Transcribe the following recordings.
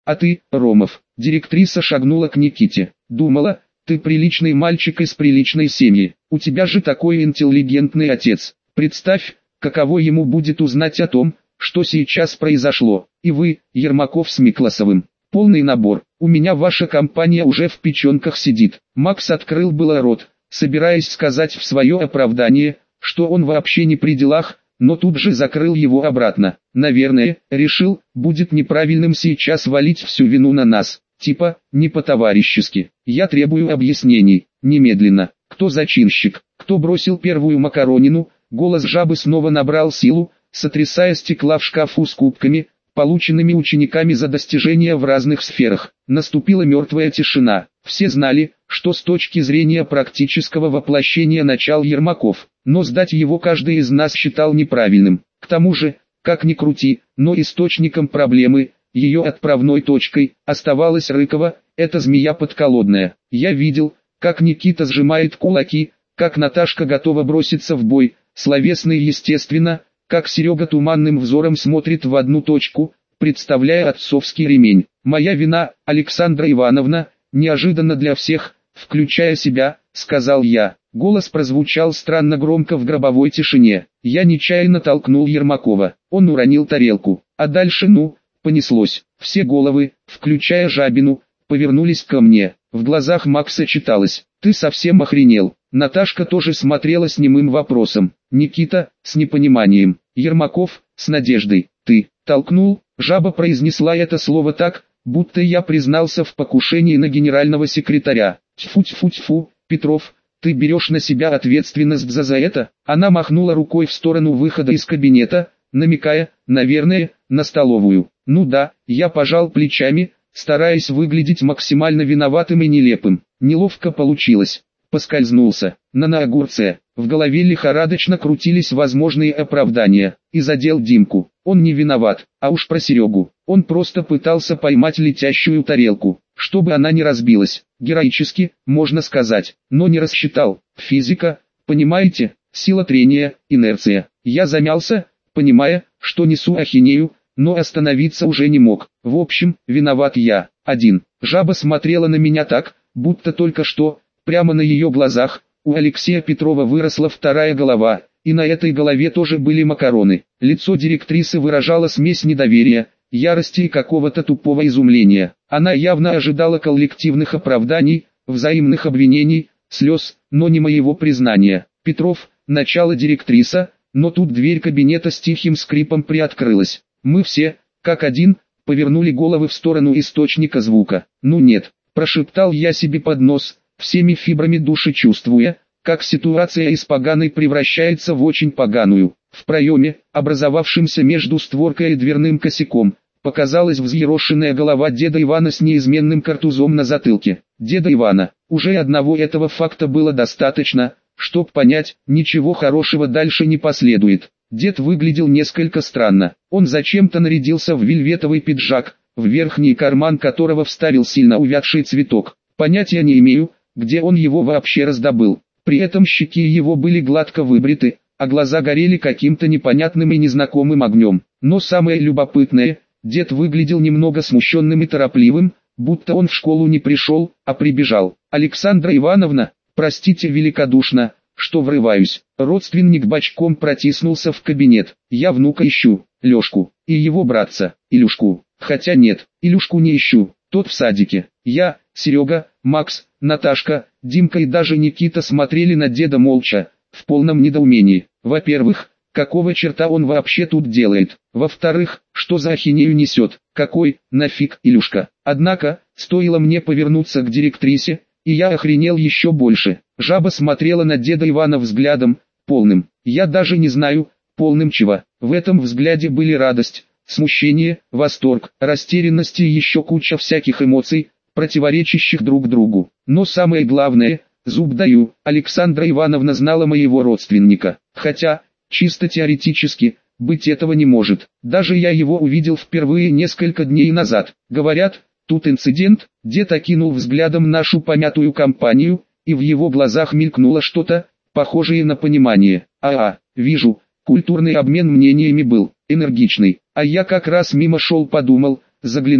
А ты, Ромов, директриса шагнула к Никите. Думала, ты приличный мальчик из приличной семьи. У тебя же такой интеллигентный отец. Представь, каково ему будет узнать о том, что сейчас произошло. И вы, Ермаков с Микласовым. Полный набор. У меня ваша компания уже в печенках сидит. Макс открыл было рот, собираясь сказать в свое оправдание, что он вообще не при делах, но тут же закрыл его обратно. Наверное, решил, будет неправильным сейчас валить всю вину на нас. Типа, не по-товарищески. Я требую объяснений. Немедленно. Кто зачинщик? Кто бросил первую макаронину? Голос жабы снова набрал силу, сотрясая стекла в шкафу с кубками, полученными учениками за достижения в разных сферах. Наступила мертвая тишина. Все знали, что с точки зрения практического воплощения начал Ермаков, но сдать его каждый из нас считал неправильным. К тому же, как ни крути, но источником проблемы, ее отправной точкой, оставалась Рыкова, эта змея подколодная. Я видел, как Никита сжимает кулаки, как Наташка готова броситься в бой, словесно и естественно, как Серега туманным взором смотрит в одну точку, представляя отцовский ремень. Моя вина, Александра Ивановна, неожиданно для всех, включая себя, сказал я. Голос прозвучал странно громко в гробовой тишине. Я нечаянно толкнул Ермакова. Он уронил тарелку. А дальше понеслось. Все головы, включая Жабину, повернулись ко мне. В глазах Макса читалось: «Ты совсем охренел». Наташка тоже смотрела с немым вопросом. Никита, с непониманием. Ермаков, с надеждой. «Ты толкнул?» Жаба произнесла это слово так, будто я признался в покушении на генерального секретаря. Тьфу-тьфу-тьфу, Петров, ты берешь на себя ответственность за это? Она махнула рукой в сторону выхода из кабинета, намекая, наверное, на столовую. Ну да, я пожал плечами, стараясь выглядеть максимально виноватым и нелепым. Неловко получилось. Поскользнулся. На огурце. В голове лихорадочно крутились возможные оправдания. И задел Димку. Он не виноват. А уж про Серегу. Он просто пытался поймать летящую тарелку, чтобы она не разбилась. Героически, можно сказать. Но не рассчитал. Физика, понимаете? Сила трения, инерция. Я замялся, понимая, что несу ахинею, но остановиться уже не мог. В общем, виноват я. Один. Жаба смотрела на меня так, будто только что, прямо на ее глазах, у Алексея Петрова выросла вторая голова, и на этой голове тоже были макароны. Лицо директрисы выражало смесь недоверия, ярости и какого-то тупого изумления. Она явно ожидала коллективных оправданий, взаимных обвинений, слез, но не моего признания. Петров, начало директриса, но тут дверь кабинета с тихим скрипом приоткрылась. Мы все, как один, повернули головы в сторону источника звука. «Ну нет», прошептал я себе под нос, всеми фибрами души чувствуя, как ситуация из поганой превращается в очень поганую. В проеме, образовавшемся между створкой и дверным косяком, показалась взъерошенная голова деда Ивана с неизменным картузом на затылке. Деда Ивана. Уже одного этого факта было достаточно, чтоб понять, ничего хорошего дальше не последует. Дед выглядел несколько странно. Он зачем-то нарядился в вельветовый пиджак, в верхний карман которого вставил сильно увядший цветок. Понятия не имею, где он его вообще раздобыл. При этом щеки его были гладко выбриты, а глаза горели каким-то непонятным и незнакомым огнем. Но самое любопытное, дед выглядел немного смущенным и торопливым, будто он в школу не пришел, а прибежал. «Александра Ивановна, простите великодушно, что врываюсь». Родственник бочком протиснулся в кабинет. «Я внука ищу, Лешку, и его братца, Илюшку. Хотя нет, Илюшку не ищу, тот в садике. Я, Серега, Макс, Наташка, Димка и даже Никита смотрели на деда молча, в полном недоумении. Во-первых, какого черта он вообще тут делает? Во-вторых, что за ахинею несет? Какой, нафиг, Илюшка? Однако, стоило мне повернуться к директрисе, и я охренел еще больше. Жаба смотрела на деда Ивана взглядом, полным. Я даже не знаю, полным чего. В этом взгляде были радость, смущение, восторг, растерянность и еще куча всяких эмоций, противоречащих друг другу. Но самое главное, зуб даю, Александра Ивановна знала моего родственника. Хотя, чисто теоретически, быть этого не может. Даже я его увидел впервые несколько дней назад. Говорят, тут инцидент. Дед окинул взглядом нашу помятую компанию, и в его глазах мелькнуло что-то, похожее на понимание. Вижу, культурный обмен мнениями был, энергичный. А я как раз мимо шел, подумал, загляну,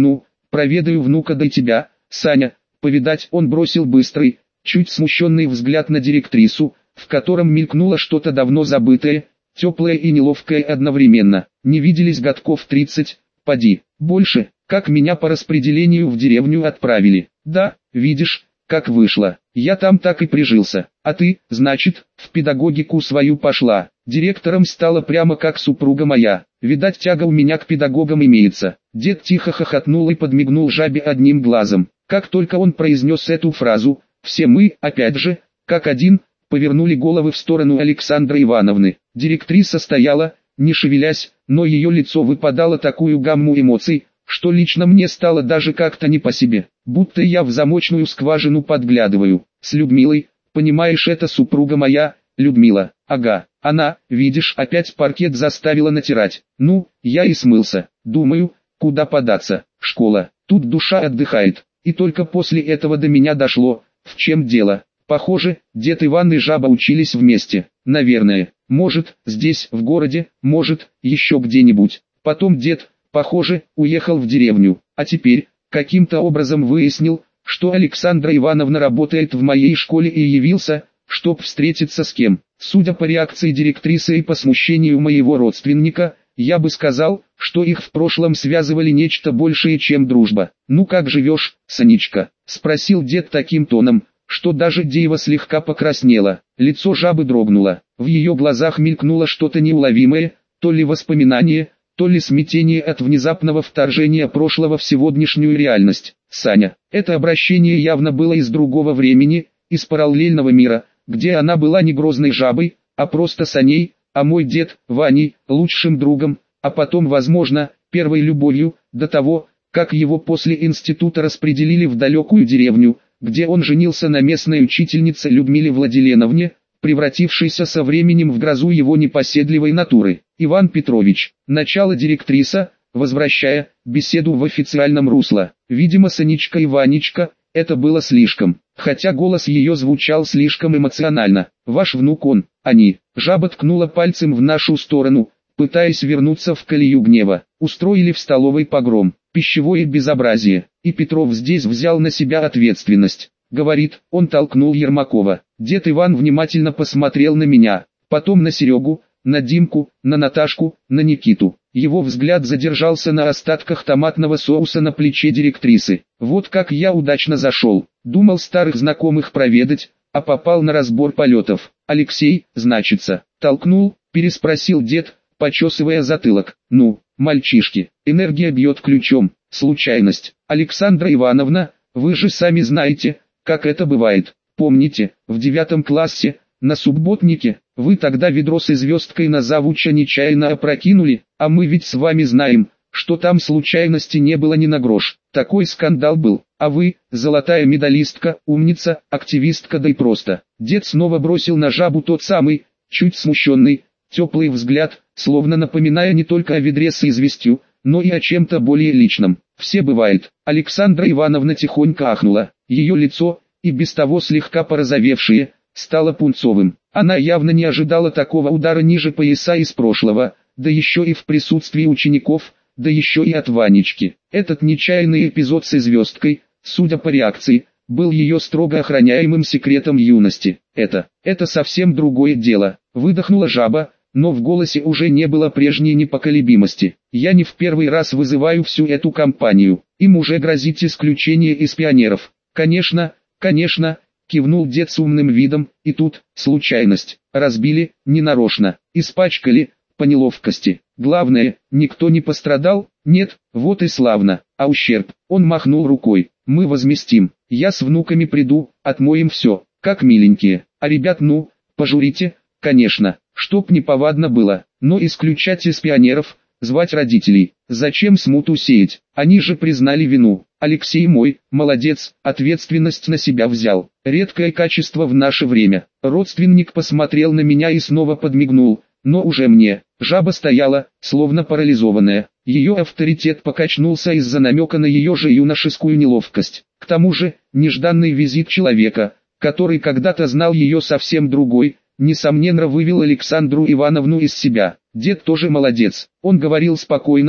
проведаю внука до тебя, Саня, повидать. Он бросил быстрый, чуть смущенный взгляд на директрису, в котором мелькнуло что-то давно забытое, теплое и неловкое одновременно. Не виделись годков 30, поди, больше, как меня по распределению в деревню отправили. Да, видишь, как вышло. Я там так и прижился. А ты, значит, в педагогику свою пошла. Директором стала прямо как супруга моя. Видать, тяга у меня к педагогам имеется. Дед тихо хохотнул и подмигнул жабе одним глазом. Как только он произнес эту фразу, все мы, опять же, как один, повернули головы в сторону Александры Ивановны. Директриса стояла, не шевелясь, но ее лицо выпадало такую гамму эмоций, что лично мне стало даже как-то не по себе, будто я в замочную скважину подглядываю. С Людмилой, понимаешь, это супруга моя, Людмила, ага, она, видишь, опять паркет заставила натирать. Ну, я и смылся, думаю, куда податься, школа, тут душа отдыхает. И только после этого до меня дошло, в чем дело. Похоже, дед Иван и жаба учились вместе, наверное, может, здесь, в городе, может, еще где-нибудь. Потом дед, похоже, уехал в деревню, а теперь, каким-то образом выяснил, что Александра Ивановна работает в моей школе и явился, чтоб встретиться с кем. Судя по реакции директрисы и по смущению моего родственника, я бы сказал, что их в прошлом связывали нечто большее, чем дружба. «Ну как живешь, Санечка?» – спросил дед таким тоном, что даже дерево слегка покраснело. Лицо жабы дрогнуло, в ее глазах мелькнуло что-то неуловимое, то ли воспоминание, то ли смятение от внезапного вторжения прошлого в сегодняшнюю реальность. «Саня». Это обращение явно было из другого времени, из параллельного мира, где она была не грозной жабой, а просто Саней, а мой дед, Ваней, лучшим другом, а потом, возможно, первой любовью, до того, как его после института распределили в далекую деревню, где он женился на местной учительнице Людмиле Владиленовне, превратившейся со временем в грозу его непоседливой натуры. Иван Петрович, начало директриса, возвращая беседу в официальном русло. Видимо, Санечка и Ванечка, это было слишком, хотя голос ее звучал слишком эмоционально. Ваш внук он, они. Жаба ткнула пальцем в нашу сторону, пытаясь вернуться в колею гнева. Устроили в столовой погром, пищевое безобразие, и Петров здесь взял на себя ответственность. Говорит, он толкнул Ермакова. Дед Иван внимательно посмотрел на меня, потом на Серегу, на Димку, на Наташку, на Никиту. Его взгляд задержался на остатках томатного соуса на плече директрисы. Вот как я удачно зашел. Думал старых знакомых проведать, а попал на разбор полетов. Алексей, значится, толкнул, переспросил дед, почесывая затылок. Ну, мальчишки, энергия бьет ключом, случайность. Александра Ивановна, вы же сами знаете, как это бывает. Помните, в 9 классе, на субботнике, вы тогда ведро с звездкой на завуча нечаянно опрокинули, а мы ведь с вами знаем, что там случайности не было ни на грош. Такой скандал был, а вы, золотая медалистка, умница, активистка, да и просто. Дед снова бросил на жабу тот самый, чуть смущенный, теплый взгляд, словно напоминая не только о ведре с известью, но и о чем-то более личном. Все бывает. Александра Ивановна тихонько ахнула, ее лицо, и без того слегка порозовевшее, стало пунцовым. Она явно не ожидала такого удара ниже пояса из прошлого, да еще и в присутствии учеников, да еще и от Ванечки. Этот нечаянный эпизод с звездкой, судя по реакции, был ее строго охраняемым секретом юности. Это совсем другое дело, выдохнула жаба, но в голосе уже не было прежней непоколебимости. Я не в первый раз вызываю всю эту компанию, им уже грозит исключение из пионеров. Конечно, кивнул дед с умным видом, и тут, случайность, разбили, ненарочно, испачкали, по неловкости. Главное, никто не пострадал, нет, вот и славно, а ущерб, он махнул рукой, мы возместим, я с внуками приду, отмоем все, как миленькие, а ребят ну, пожурите, конечно, чтоб неповадно было, но исключать из пионеров, звать родителей, зачем смуту сеять, они же признали вину. Алексей мой, молодец, ответственность на себя взял. Редкое качество в наше время. Родственник посмотрел на меня и снова подмигнул, но уже мне. Жаба стояла, словно парализованная. Ее авторитет покачнулся из-за намека на ее же юношескую неловкость. К тому же, нежданный визит человека, который когда-то знал ее совсем другой, несомненно вывел Александру Ивановну из себя. Дед тоже молодец. Он говорил спокойно,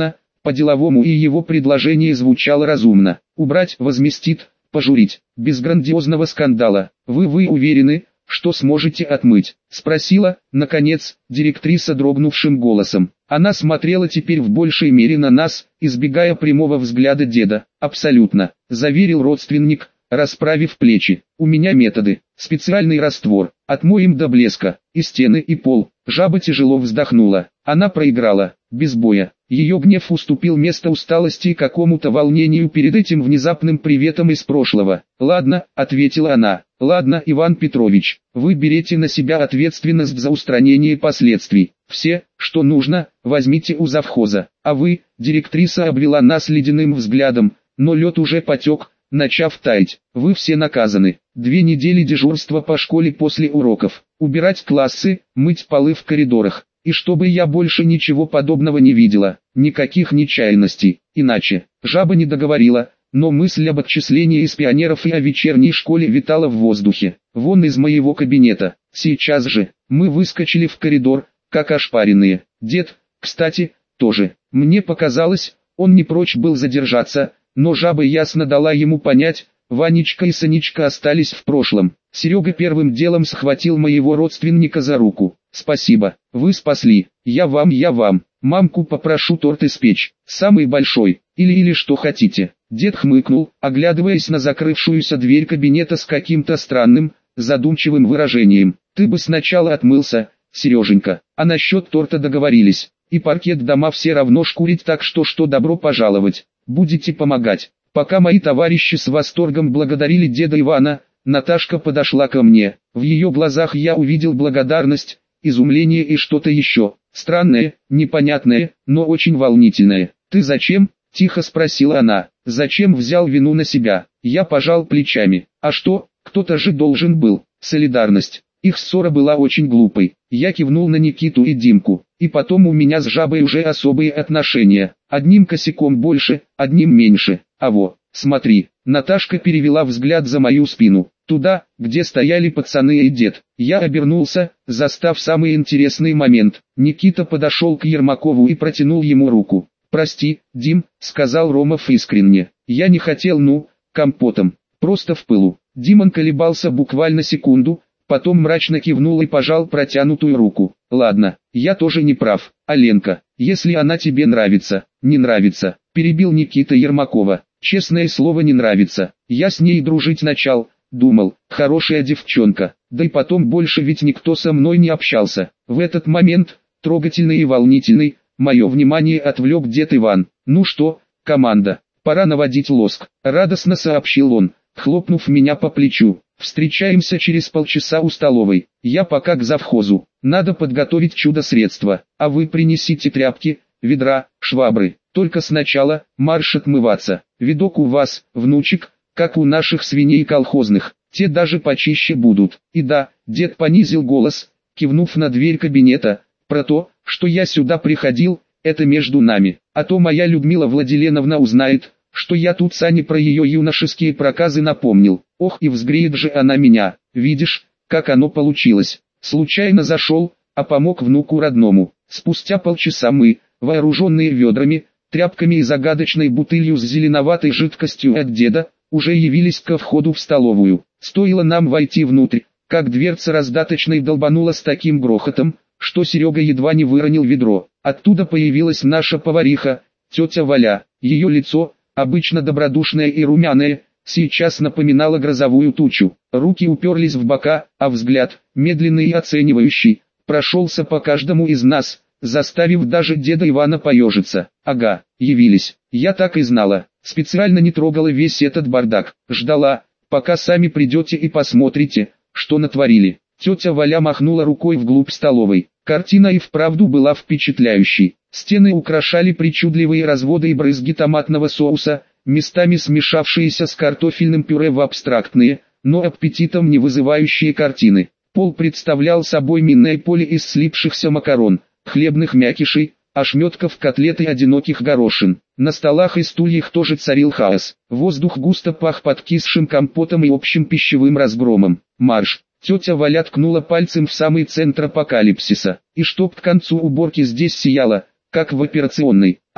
По-деловому и его предложение звучало разумно. Убрать, возместит, пожурить. Без грандиозного скандала. Вы уверены, что сможете отмыть? Спросила, наконец, директриса дрогнувшим голосом. Она смотрела теперь в большей мере на нас, избегая прямого взгляда деда. Абсолютно, заверил родственник, расправив плечи. У меня методы. Специальный раствор. Отмоем до блеска. И стены, и пол. Жаба тяжело вздохнула. Она проиграла. Без боя. Ее гнев уступил место усталости и какому-то волнению перед этим внезапным приветом из прошлого. «Ладно», — ответила она. «Ладно, Иван Петрович, вы берете на себя ответственность за устранение последствий. Все, что нужно, возьмите у завхоза. А вы», — директриса обвела нас ледяным взглядом, но лед уже потек, начав таять. «Вы все наказаны. 2 недели дежурства по школе после уроков. Убирать классы, мыть полы в коридорах. И чтобы я больше ничего подобного не видела, никаких нечаянностей. Иначе». Жаба не договорила, но мысль об отчислении из пионеров и о вечерней школе витала в воздухе. «Вон из моего кабинета. Сейчас же». Мы выскочили в коридор, как ошпаренные. Дед, кстати, тоже. Мне показалось, он не прочь был задержаться, но жаба ясно дала ему понять, Ванечка и Санечка остались в прошлом. Серега первым делом схватил моего родственника за руку. «Спасибо, вы спасли. Я вам. Мамку попрошу торт испечь. Самый большой. Или что хотите». Дед хмыкнул, оглядываясь на закрывшуюся дверь кабинета с каким-то странным, задумчивым выражением. «Ты бы сначала отмылся, Сереженька, а насчет торта договорились. И паркет дома все равно шкурить, так что добро пожаловать. Будете помогать». Пока мои товарищи с восторгом благодарили деда Ивана, Наташка подошла ко мне. В ее глазах я увидел благодарность, изумление и что-то еще, странное, непонятное, но очень волнительное. «Ты зачем?» – тихо спросила она. «Зачем взял вину на себя?» Я пожал плечами. «А что, кто-то же должен был». Солидарность. Их ссора была очень глупой. Я кивнул на Никиту и Димку. И потом у меня с жабой уже особые отношения. Одним косяком больше, одним меньше. А во, смотри. Наташка перевела взгляд за мою спину. Туда, где стояли пацаны и дед. Я обернулся, застав самый интересный момент. Никита подошел к Ермакову и протянул ему руку. «Прости, Дим», — сказал Ромов искренне. «Я не хотел, компотом. Просто в пылу». Димон колебался буквально секунду, потом мрачно кивнул и пожал протянутую руку. «Ладно, я тоже не прав. Аленка, если она тебе нравится». «Не нравится», — перебил Никита Ермакова. «Честное слово, не нравится. Я с ней дружить начал, думал, хорошая девчонка. Да и потом больше ведь никто со мной не общался». В этот момент, трогательный и волнительный, мое внимание отвлек дед Иван. «Ну что, команда, пора наводить лоск», — радостно сообщил он, хлопнув меня по плечу. «Встречаемся через полчаса у столовой. Я пока к завхозу. Надо подготовить чудо-средство. А вы принесите тряпки, ведра, швабры. Только сначала марш отмываться. Видок у вас, внучек, как у наших свиней колхозных. Те даже почище будут». И да, дед понизил голос, кивнув на дверь кабинета. «Про то, что я сюда приходил, это между нами. А то моя Людмила Владиленовна узнает, что я тут Сане про ее юношеские проказы напомнил. Ох, и взгреет же она меня. Видишь, как оно получилось. Случайно зашел, а помог внуку родному». Спустя полчаса мы, вооруженные ведрами, тряпками и загадочной бутылью с зеленоватой жидкостью от деда, уже явились ко входу в столовую. Стоило нам войти внутрь, как дверца раздаточной долбанула с таким грохотом, что Серега едва не выронил ведро. Оттуда появилась наша повариха, тетя Валя. Ее лицо, обычно добродушное и румяное, сейчас напоминало грозовую тучу. Руки уперлись в бока, а взгляд, медленный и оценивающий, прошелся по каждому из нас, заставив даже деда Ивана поежиться. «Ага, явились. Я так и знала. Специально не трогала весь этот бардак. Ждала, пока сами придете и посмотрите, что натворили». Тетя Валя махнула рукой вглубь столовой. Картина и вправду была впечатляющей. Стены украшали причудливые разводы и брызги томатного соуса, местами смешавшиеся с картофельным пюре в абстрактные, но аппетитом не вызывающие картины. Пол представлял собой минное поле из слипшихся макарон, хлебных мякишей, ошметков котлет и одиноких горошин. На столах и стульях тоже царил хаос. Воздух густо пах подкисшим компотом и общим пищевым разгромом. «Марш!» Тетя Валя ткнула пальцем в самый центр апокалипсиса. «И чтоб к концу уборки здесь сияло, как в операционной, а то,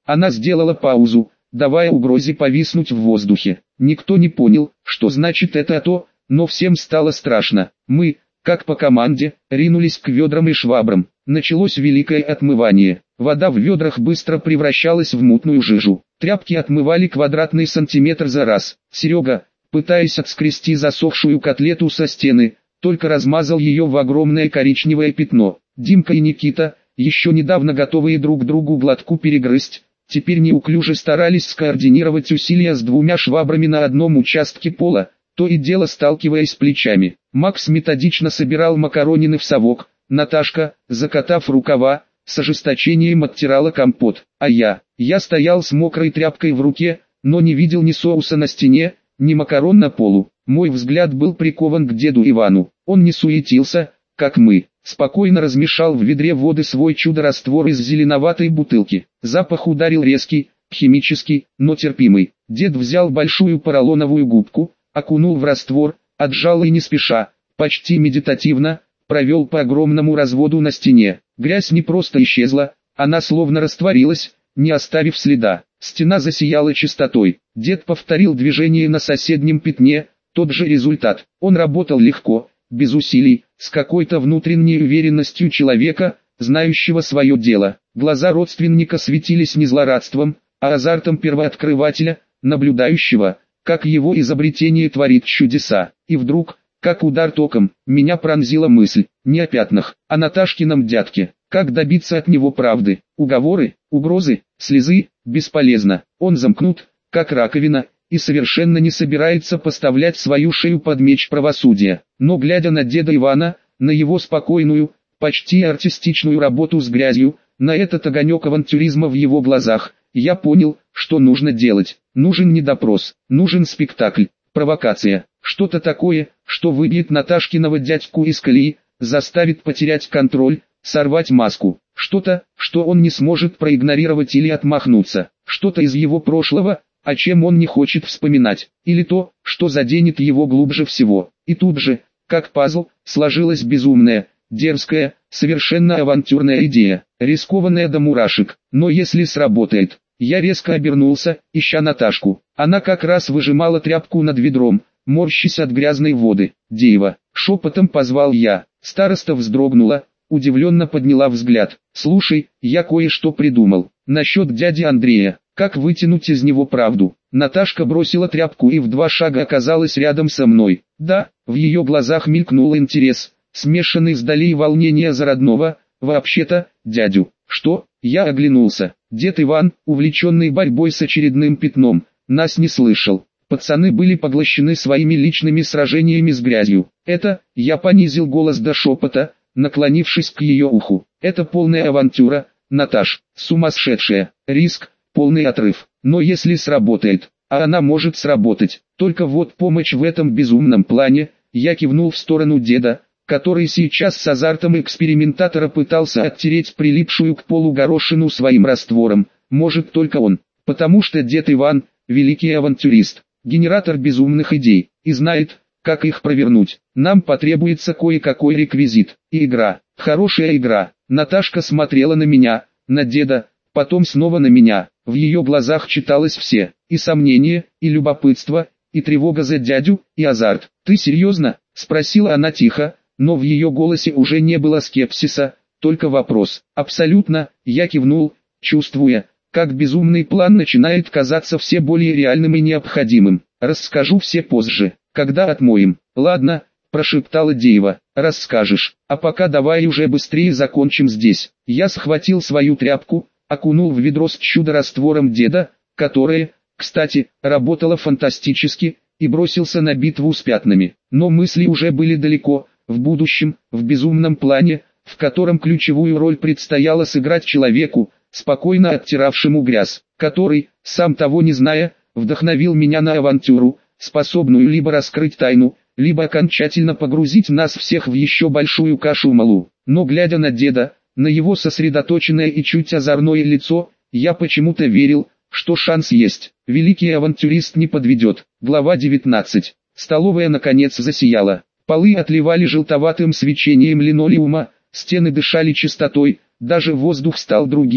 Она сделала паузу, давая угрозе повиснуть в воздухе. Никто не понял, что значит это то, но всем стало страшно. Мы, как по команде, ринулись к ведрам и швабрам. Началось великое отмывание. Вода в ведрах быстро превращалась в мутную жижу. Тряпки отмывали квадратный сантиметр за раз. Серега, пытаясь отскрести засохшую котлету со стены, только размазал ее в огромное коричневое пятно. Димка и Никита, еще недавно готовые друг другу глотку перегрызть, теперь неуклюже старались скоординировать усилия с двумя швабрами на одном участке пола, то и дело сталкиваясь плечами. Макс методично собирал макаронины в совок, Наташка, закатав рукава, с ожесточением оттирала компот, а я стоял с мокрой тряпкой в руке, но не видел ни соуса на стене, ни макарон на полу. Мой взгляд был прикован к деду Ивану. Он не суетился, как мы, спокойно размешал в ведре воды свой чудо-раствор из зеленоватой бутылки. Запах ударил резкий, химический, но терпимый. Дед взял большую поролоновую губку, окунул в раствор, отжал и не спеша, почти медитативно, провел по огромному разводу на стене. Грязь не просто исчезла, она словно растворилась, не оставив следа. Стена засияла чистотой. Дед повторил движение на соседнем пятне, тот же результат. Он работал легко, без усилий, с какой-то внутренней уверенностью человека, знающего свое дело. Глаза родственника светились не злорадством, а азартом первооткрывателя, наблюдающего, как его изобретение творит чудеса. И вдруг, как удар током, меня пронзила мысль, не о пятнах, а Наташкином дядьке. Как добиться от него правды? Уговоры, угрозы, слезы, бесполезно. Он замкнут, как раковина, и совершенно не собирается поставлять свою шею под меч правосудия. Но глядя на деда Ивана, на его спокойную, почти артистичную работу с грязью, на этот огонек авантюризма в его глазах, я понял, что нужно делать. Нужен не допрос, нужен спектакль, провокация, что-то такое, что выбьет Наташкиного дядьку из колеи, заставит потерять контроль, сорвать маску. Что-то, что он не сможет проигнорировать или отмахнуться. Что-то из его прошлого, о чем он не хочет вспоминать. Или то, что заденет его глубже всего. И тут же, как пазл, сложилась безумная, дерзкая, совершенно авантюрная идея. Рискованная до мурашек. Но если сработает. Я резко обернулся, ища Наташку. Она как раз выжимала тряпку над ведром, морщась от грязной воды. «Деева!» — шепотом позвал я. Староста вздрогнула, удивленно подняла взгляд. «Слушай, я кое-что придумал. Насчет дяди Андрея. Как вытянуть из него правду?» Наташка бросила тряпку и в 2 шага оказалась рядом со мной. Да, в ее глазах мелькнул интерес, смешанный с долей волнения за родного, вообще-то, дядю. «Что?» — я оглянулся. Дед Иван, увлеченный борьбой с очередным пятном, нас не слышал. Пацаны были поглощены своими личными сражениями с грязью. «Это...» — я понизил голос до шепота, наклонившись к ее уху. «Это полная авантюра, Наташ, сумасшедшая, риск, полный отрыв. Но если сработает, а она может сработать, только вот помощь в этом безумном плане», я кивнул в сторону деда, который сейчас с азартом экспериментатора пытался оттереть прилипшую к полу горошину своим раствором, может только он, потому что дед Иван – великий авантюрист, генератор безумных идей, и знает, как их провернуть. Нам потребуется кое-какой реквизит, и игра, хорошая игра. Наташка смотрела на меня, на деда, потом снова на меня, в ее глазах читалось все, и сомнение, и любопытство, и тревога за дядю, и азарт. «Ты серьезно?» – спросила она тихо, но в ее голосе уже не было скепсиса, только вопрос. «Абсолютно», — я кивнул, чувствуя, как безумный план начинает казаться все более реальным и необходимым. «Расскажу все позже, когда отмоем». «Ладно», — прошептала Деева, — «расскажешь, а пока давай уже быстрее закончим здесь». Я схватил свою тряпку, окунул в ведро с чудо-раствором деда, которое, кстати, работало фантастически, и бросился на битву с пятнами. Но мысли уже были далеко, в будущем, в безумном плане, в котором ключевую роль предстояло сыграть человеку, спокойно оттиравшему грязь, который, сам того не зная, вдохновил меня на авантюру, способную либо раскрыть тайну, либо окончательно погрузить нас всех в еще большую кашу малу. Но глядя на деда, на его сосредоточенное и чуть озорное лицо, я почему-то верил, что шанс есть. Великий авантюрист не подведет. Глава 19. Столовая наконец засияла. Полы отливали желтоватым свечением линолеума, стены дышали чистотой, даже воздух стал другим,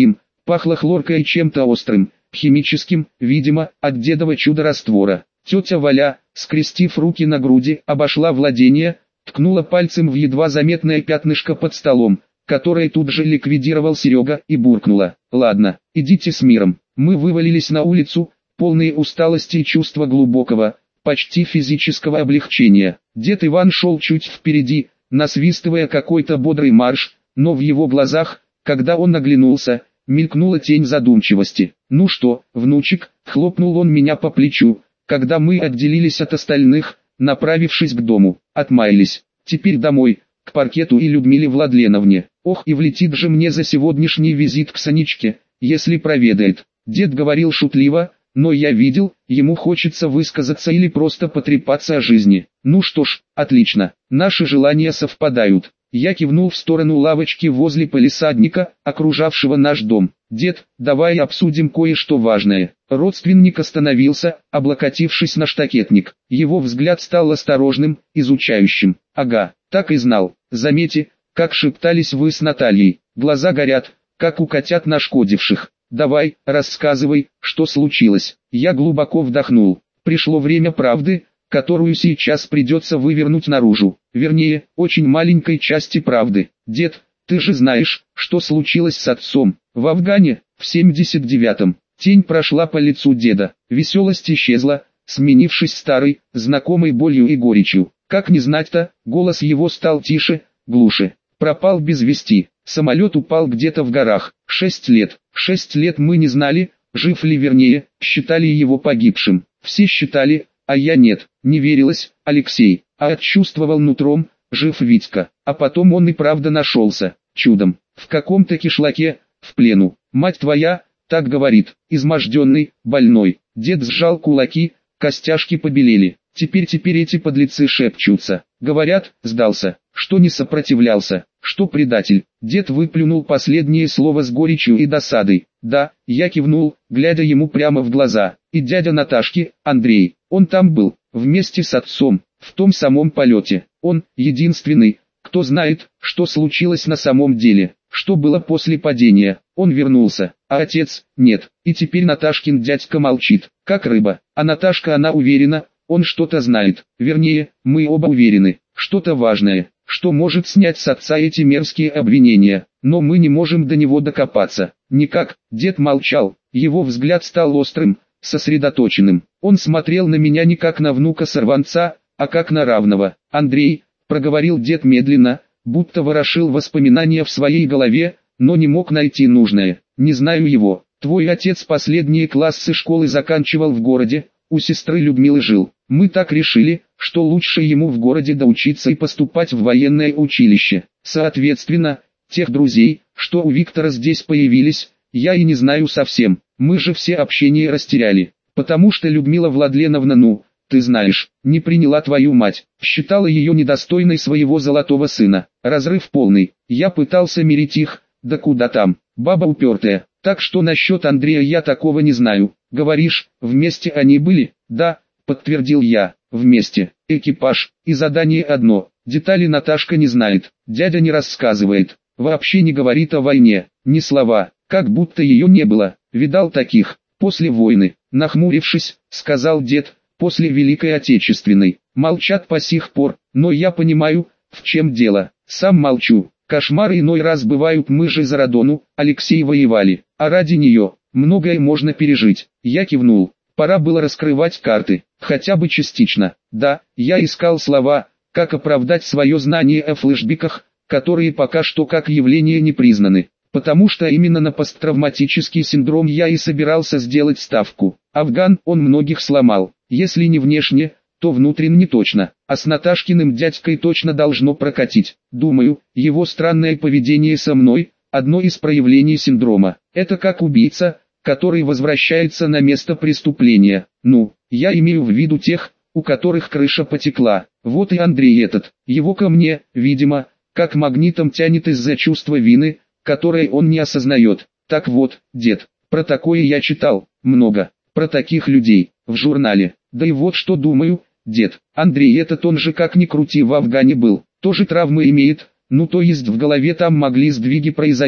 Пахло хлоркой и чем-то острым, химическим, видимо, от дедова чудо-раствора. Тетя Валя, скрестив руки на груди, обошла владение, ткнула пальцем в едва заметное пятнышко под столом, которое тут же ликвидировал Серега, и буркнула: «Ладно, идите с миром». Мы вывалились на улицу, полные усталости и чувства глубокого, почти физического облегчения. Дед Иван шел чуть впереди, насвистывая какой-то бодрый марш, но в его глазах, когда он оглянулся, мелькнула тень задумчивости. «Ну что, внучек?» — хлопнул он меня по плечу, когда мы отделились от остальных, направившись к дому. Отмаялись. Теперь домой, к паркету и Людмиле Владленовне. Ох, и влетит же мне за сегодняшний визит к Санечке, если проведает. Дед говорил шутливо, но я видел, ему хочется высказаться или просто потрепаться о жизни. Ну что ж, отлично, наши желания совпадают. Я кивнул в сторону лавочки возле палисадника, окружавшего наш дом. «Дед, давай обсудим кое-что важное». Родственник остановился, облокотившись на штакетник. Его взгляд стал осторожным, изучающим. «Ага, так и знал. Заметьте, как шептались вы с Натальей. Глаза горят, как у котят нашкодивших. Давай, рассказывай, что случилось». Я глубоко вдохнул. Пришло время правды, которую сейчас придется вывернуть наружу. Вернее, очень маленькой части правды. «Дед, ты же знаешь, что случилось с отцом. В Афгане, в 79-м. Тень прошла по лицу деда. Веселость исчезла, сменившись старой, знакомой болью и горечью. Как не знать-то, голос его стал тише, глуше. Пропал без вести. Самолет упал где-то в горах. 6 лет. 6 лет мы не знали, жив ли, вернее, считали его погибшим. Все считали, а я нет. Не верилось, Алексей. А отчувствовал нутром, жив Витька. А потом он и правда нашелся. Чудом. В каком-то кишлаке, в плену. Мать твоя, так говорит, изможденный, больной. Дед сжал кулаки, костяшки побелели. Теперь эти подлецы шепчутся. Говорят, сдался, что не сопротивлялся, что предатель. Дед выплюнул последнее слово с горечью и досадой. Да, я кивнул, глядя ему прямо в глаза. И дядя Наташки, Андрей, он там был, вместе с отцом, в том самом полете. Он, единственный, кто знает, что случилось на самом деле, что было после падения. Он вернулся, а отец, нет. И теперь Наташкин дядька молчит, как рыба. А Наташка, она уверена, он что-то знает. Вернее, мы оба уверены, что-то важное, что может снять с отца эти мерзкие обвинения. Но мы не можем до него докопаться. Никак. Дед молчал, его взгляд стал острым, сосредоточенным. Он смотрел на меня не как на внука-сорванца, а как на равного. «Андрей», — проговорил дед медленно, будто ворошил воспоминания в своей голове, но не мог найти нужное. «Не знаю его. Твой отец последние классы школы заканчивал в городе, у сестры Людмилы жил. Мы так решили, что лучше ему в городе доучиться и поступать в военное училище. Соответственно, тех друзей, что у Виктора здесь появились, я и не знаю совсем. Мы же все общение растеряли, потому что Людмила Владленовна, ну, ты знаешь, не приняла твою мать, считала ее недостойной своего золотого сына. Разрыв полный. Я пытался мирить их, да куда там, баба упертая. Так что насчет Андрея я такого не знаю. Говоришь, вместе они были?» «Да», подтвердил я, «вместе. Экипаж, и задание одно. Детали Наташка не знает, дядя не рассказывает, вообще не говорит о войне, ни слова, как будто ее не было. Видал таких, после войны». Нахмурившись, сказал дед, «после Великой Отечественной. Молчат по сих пор, но я понимаю, в чем дело. Сам молчу. Кошмары иной раз бывают, мы же за Радону, Алексей, воевали, а ради нее, многое можно пережить». Я кивнул. Пора было раскрывать карты, хотя бы частично. Да, я искал слова, как оправдать свое знание о флешбеках, которые пока что как явление не признаны. Потому что именно на посттравматический синдром я и собирался сделать ставку. Афган, он многих сломал, если не внешне, то внутренне точно, а с Наташкиным дядькой точно должно прокатить. Думаю, его странное поведение со мной – одно из проявлений синдрома. Это как убийца, который возвращается на место преступления. Ну, я имею в виду тех, у которых крыша потекла. Вот и Андрей этот, его ко мне, видимо, как магнитом тянет из-за чувства вины, которое он не осознает. Так вот, дед, про такое я читал, много, про таких людей, в журнале. Да и вот что думаю, дед, Андрей этот, он же как ни крути в Афгане был, тоже травмы имеет, ну то есть в голове там могли сдвиги произойти.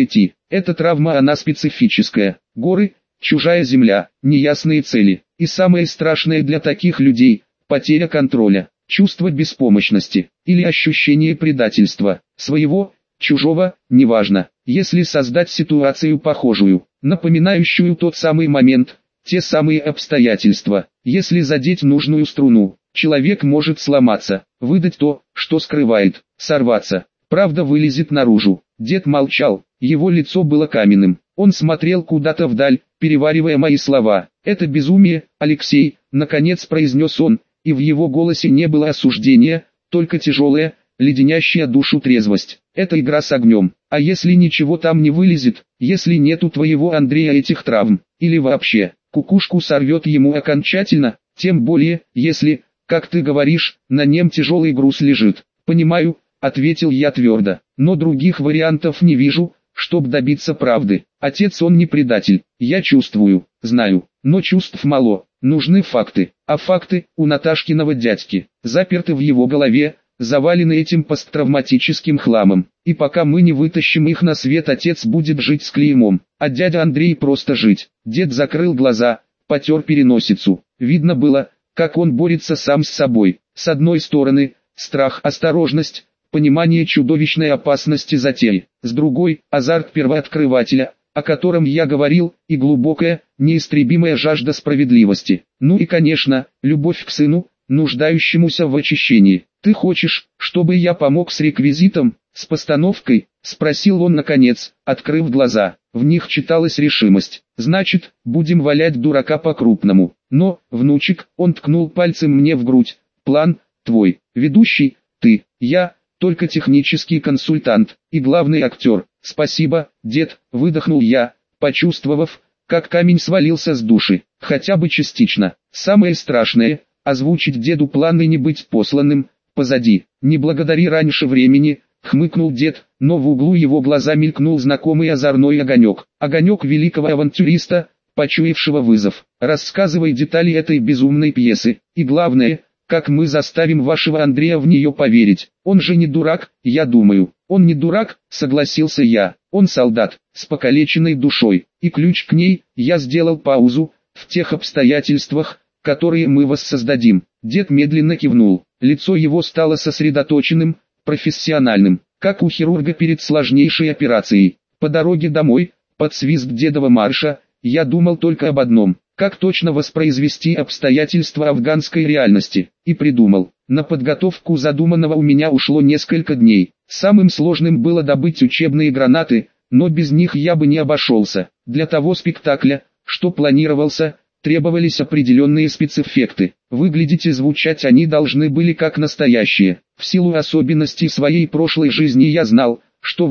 Эта травма она специфическая. Горы, чужая земля, неясные цели. И самое страшное для таких людей – потеря контроля, чувство беспомощности или ощущение предательства. Своего, чужого, неважно. Если создать ситуацию похожую, напоминающую тот самый момент, те самые обстоятельства, если задеть нужную струну, человек может сломаться, выдать то, что скрывает, сорваться. Правда вылезет наружу. Дед молчал, его лицо было каменным. Он смотрел куда-то вдаль, переваривая мои слова. «Это безумие, Алексей», — наконец произнес он, и в его голосе не было осуждения, только тяжелая, леденящая душу трезвость. «Это игра с огнем. А если ничего там не вылезет, если нету твоего Андрея этих травм, или вообще, кукушку сорвет ему окончательно, тем более, если, как ты говоришь, на нем тяжелый груз лежит». «Понимаю», — ответил я твердо, — «но других вариантов не вижу, чтоб добиться правды. Отец он не предатель, я чувствую, знаю, но чувств мало, нужны факты, а факты у Наташкиного дядьки, заперты в его голове, завалены этим посттравматическим хламом, и пока мы не вытащим их на свет, отец будет жить с клеймом, а дядя Андрей просто жить». Дед закрыл глаза, потер переносицу, видно было, как он борется сам с собой. С одной стороны, страх, осторожность, понимание чудовищной опасности затеи, с другой – азарт первооткрывателя, о котором я говорил, и глубокая, неистребимая жажда справедливости. Ну и конечно, любовь к сыну, нуждающемуся в очищении. «Ты хочешь, чтобы я помог с реквизитом, с постановкой?» – спросил он наконец, открыв глаза. В них читалась решимость. «Значит, будем валять дурака по-крупному. Но, внучек», – он ткнул пальцем мне в грудь, – «план твой, ведущий, ты, я, только технический консультант, и главный актер». «Спасибо, дед», — выдохнул я, почувствовав, как камень свалился с души, хотя бы частично. Самое страшное — озвучить деду план и не быть посланным, позади. «Не благодари раньше времени», — хмыкнул дед, но в углу его глаза мелькнул знакомый озорной огонек. Огонек великого авантюриста, почуявшего вызов. «Рассказывай детали этой безумной пьесы, и главное, как мы заставим вашего Андрея в нее поверить. Он же не дурак, я думаю». «Он не дурак», — согласился я. «Он солдат, с покалеченной душой, и ключ к ней», — я сделал паузу, «в тех обстоятельствах, которые мы воссоздадим». Дед медленно кивнул. Лицо его стало сосредоточенным, профессиональным, как у хирурга перед сложнейшей операцией. По дороге домой, под свист дедова марша, я думал только об одном: как точно воспроизвести обстоятельства афганской реальности, и придумал. На подготовку задуманного у меня ушло несколько дней. Самым сложным было добыть учебные гранаты, но без них я бы не обошелся. Для того спектакля, что планировался, требовались определенные спецэффекты. Выглядеть и звучать они должны были как настоящие. В силу особенностей своей прошлой жизни я знал, что в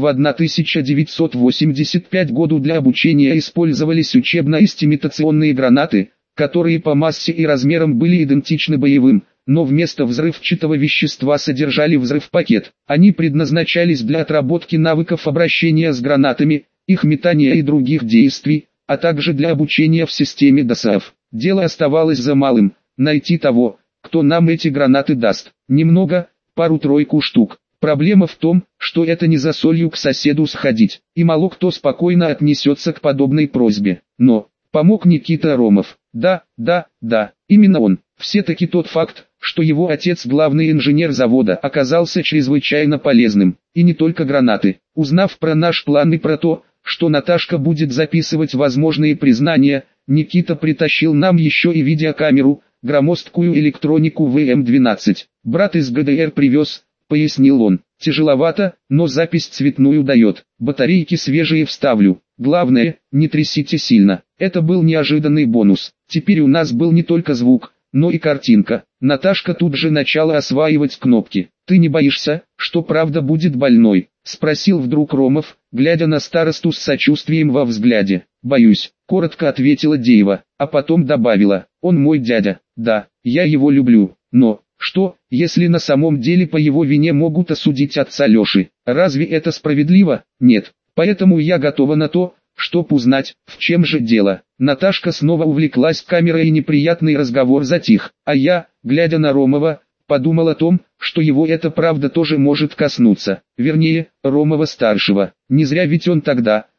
1985 году для обучения использовались учебно-эстимитационные гранаты, которые по массе и размерам были идентичны боевым, но вместо взрывчатого вещества содержали взрывпакет. Они предназначались для отработки навыков обращения с гранатами, их метания и других действий, а также для обучения в системе ДОСААФ. Дело оставалось за малым – найти того, кто нам эти гранаты даст. Немного, пару-тройку штук. Проблема в том, что это не за солью к соседу сходить, и мало кто спокойно отнесется к подобной просьбе. Но помог Никита Ромов. Да, именно он. Все-таки тот факт, что его отец, главный инженер завода, оказался чрезвычайно полезным. И не только гранаты. Узнав про наш план и про то, что Наташка будет записывать возможные признания, Никита притащил нам еще и видеокамеру, громоздкую электронику ВМ-12. Брат из ГДР привез, пояснил он. Тяжеловато, но запись цветную дает. Батарейки свежие вставлю. Главное, не трясите сильно. Это был неожиданный бонус. Теперь у нас был не только звук, но и картинка. Наташка тут же начала осваивать кнопки. «Ты не боишься, что правда будет больной?» — спросил вдруг Ромов, глядя на старосту с сочувствием во взгляде. «Боюсь», — коротко ответила Деева, а потом добавила: «Он мой дядя, да, я его люблю, но...» «Что, если на самом деле по его вине могут осудить отца Леши? Разве это справедливо? Нет. Поэтому я готова на то, чтоб узнать, в чем же дело». Наташка снова увлеклась камерой, и неприятный разговор затих. А я, глядя на Ромова, подумал о том, что его это правда тоже может коснуться. Вернее, Ромова-старшего. Не зря ведь он тогда,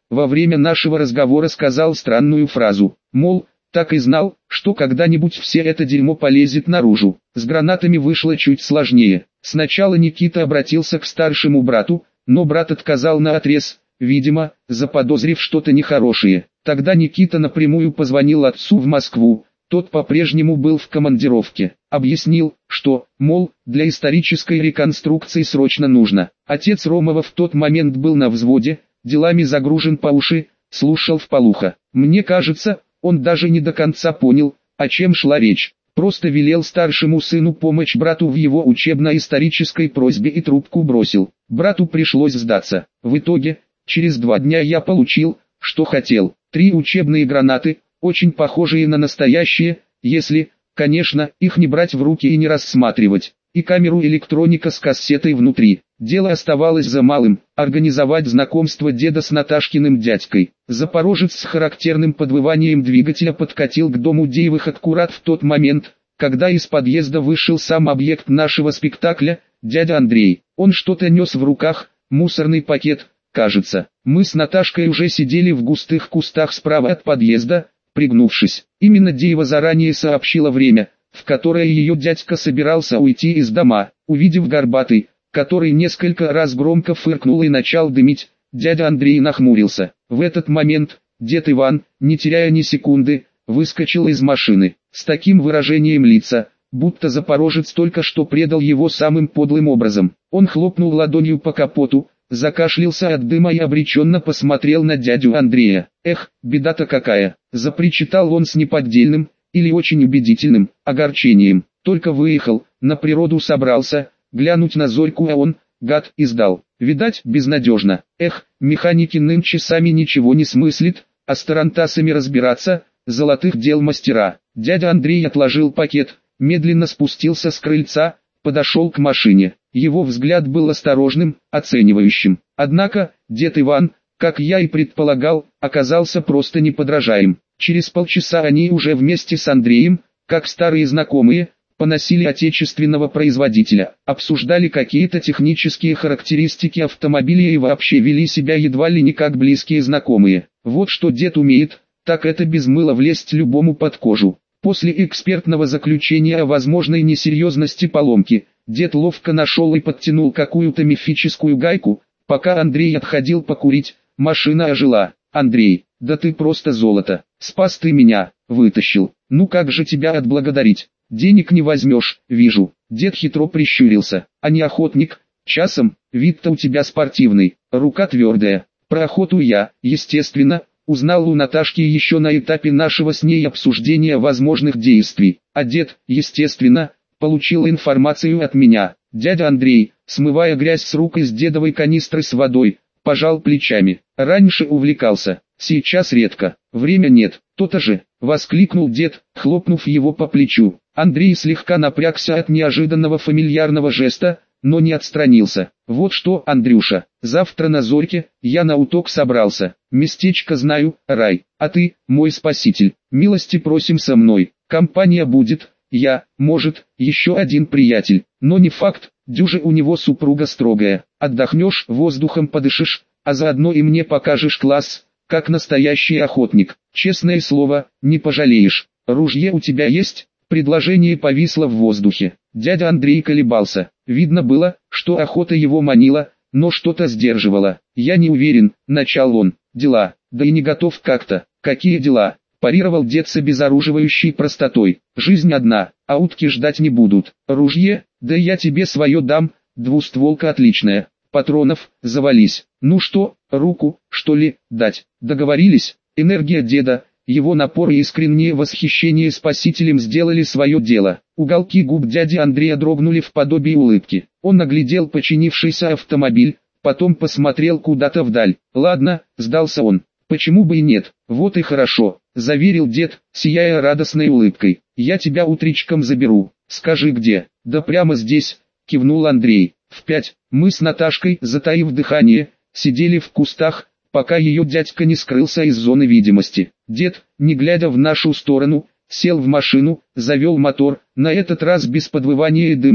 во время нашего разговора сказал странную фразу, мол, так и знал, что когда-нибудь все это дерьмо полезет наружу. С гранатами вышло чуть сложнее. Сначала Никита обратился к старшему брату, но брат отказал наотрез, видимо, заподозрив что-то нехорошее. Тогда Никита напрямую позвонил отцу в Москву, тот по-прежнему был в командировке. Объяснил, что, мол, для исторической реконструкции срочно нужно. Отец Ромова в тот момент был на взводе, делами загружен по уши, слушал вполуха. Мне кажется, он даже не до конца понял, о чем шла речь. Просто велел старшему сыну помочь брату в его учебно-исторической просьбе и трубку бросил. Брату пришлось сдаться. В итоге, через 2 дня я получил, что хотел. 3 учебные гранаты, очень похожие на настоящие, если, конечно, их не брать в руки и не рассматривать. И камеру электроника с кассетой внутри. Дело оставалось за малым – организовать знакомство деда с Наташкиным дядькой. Запорожец с характерным подвыванием двигателя подкатил к дому Деевых аккурат в тот момент, когда из подъезда вышел сам объект нашего спектакля, дядя Андрей. Он что-то нес в руках, мусорный пакет, кажется. Мы с Наташкой уже сидели в густых кустах справа от подъезда, пригнувшись. Именно Деева заранее сообщила время, в которое ее дядька собирался уйти из дома. Увидев горбатый, который несколько раз громко фыркнул и начал дымить, дядя Андрей нахмурился. В этот момент, дед Иван, не теряя ни секунды, выскочил из машины, с таким выражением лица, будто запорожец только что предал его самым подлым образом. Он хлопнул ладонью по капоту, закашлялся от дыма и обреченно посмотрел на дядю Андрея. «Эх, беда-то какая!» – запричитал он с неподдельным, или очень убедительным, огорчением. «Только выехал, на природу собрался, глянуть на зорьку, а он, гад, издал. Видать, безнадежно. Эх, механики нынче сами ничего не смыслит, а с тарантасами разбираться, золотых дел мастера». Дядя Андрей отложил пакет, медленно спустился с крыльца, подошел к машине. Его взгляд был осторожным, оценивающим. Однако, дед Иван, как я и предполагал, оказался просто неподражаем. Через полчаса они уже вместе с Андреем, как старые знакомые, поносили отечественного производителя, обсуждали какие-то технические характеристики автомобиля и вообще вели себя едва ли не как близкие знакомые. Вот что дед умеет, так это без мыла влезть любому под кожу. После экспертного заключения о возможной несерьезности поломки, дед ловко нашел и подтянул какую-то мифическую гайку. Пока Андрей отходил покурить, машина ожила. «Андрей, да ты просто золото, спас ты меня, вытащил, ну как же тебя отблагодарить? Денег не возьмешь, вижу». Дед хитро прищурился. «А не охотник, часом, вид-то у тебя спортивный, рука твердая». Про охоту я, естественно, узнал у Наташки еще на этапе нашего с ней обсуждения возможных действий, а дед, естественно, получил информацию от меня. Дядя Андрей, смывая грязь с рук из дедовой канистры с водой, пожал плечами. «Раньше увлекался, сейчас редко, время нет». «То-то же!» — воскликнул дед, хлопнув его по плечу. Андрей слегка напрягся от неожиданного фамильярного жеста, но не отстранился. «Вот что, Андрюша, завтра на зорьке, я на уток собрался. Местечко знаю, рай, а ты, мой спаситель, милости просим со мной. Компания будет, я, может, еще один приятель, но не факт, дюже у него супруга строгая. Отдохнешь, воздухом подышишь, а заодно и мне покажешь класс, как настоящий охотник. Честное слово, не пожалеешь. Ружье у тебя есть?» Предложение повисло в воздухе. Дядя Андрей колебался. Видно было, что охота его манила, но что-то сдерживало. «Я не уверен», — начал он. «Дела, да и не готов как-то». «Какие дела?» — парировал дед с обезоруживающей простотой. «Жизнь одна, а утки ждать не будут. Ружье, да я тебе свое дам, двустволка отличная. Патронов, завались. Ну что, руку, что ли, дать?» «Договорились?» Энергия деда, его напор и искреннее восхищение спасителем сделали свое дело. Уголки губ дяди Андрея дрогнули в подобии улыбки. Он наглядел починившийся автомобиль, потом посмотрел куда-то вдаль. «Ладно», — сдался он. «Почему бы и нет? Вот и хорошо», — заверил дед, сияя радостной улыбкой. «Я тебя утречком заберу. Скажи где?» «Да прямо здесь», — кивнул Андрей. В 5 мы с Наташкой, затаив дыхание, сидели в кустах, пока ее дядька не скрылся из зоны видимости. Дед, не глядя в нашу сторону, сел в машину, завел мотор, на этот раз без подвывания и дыма,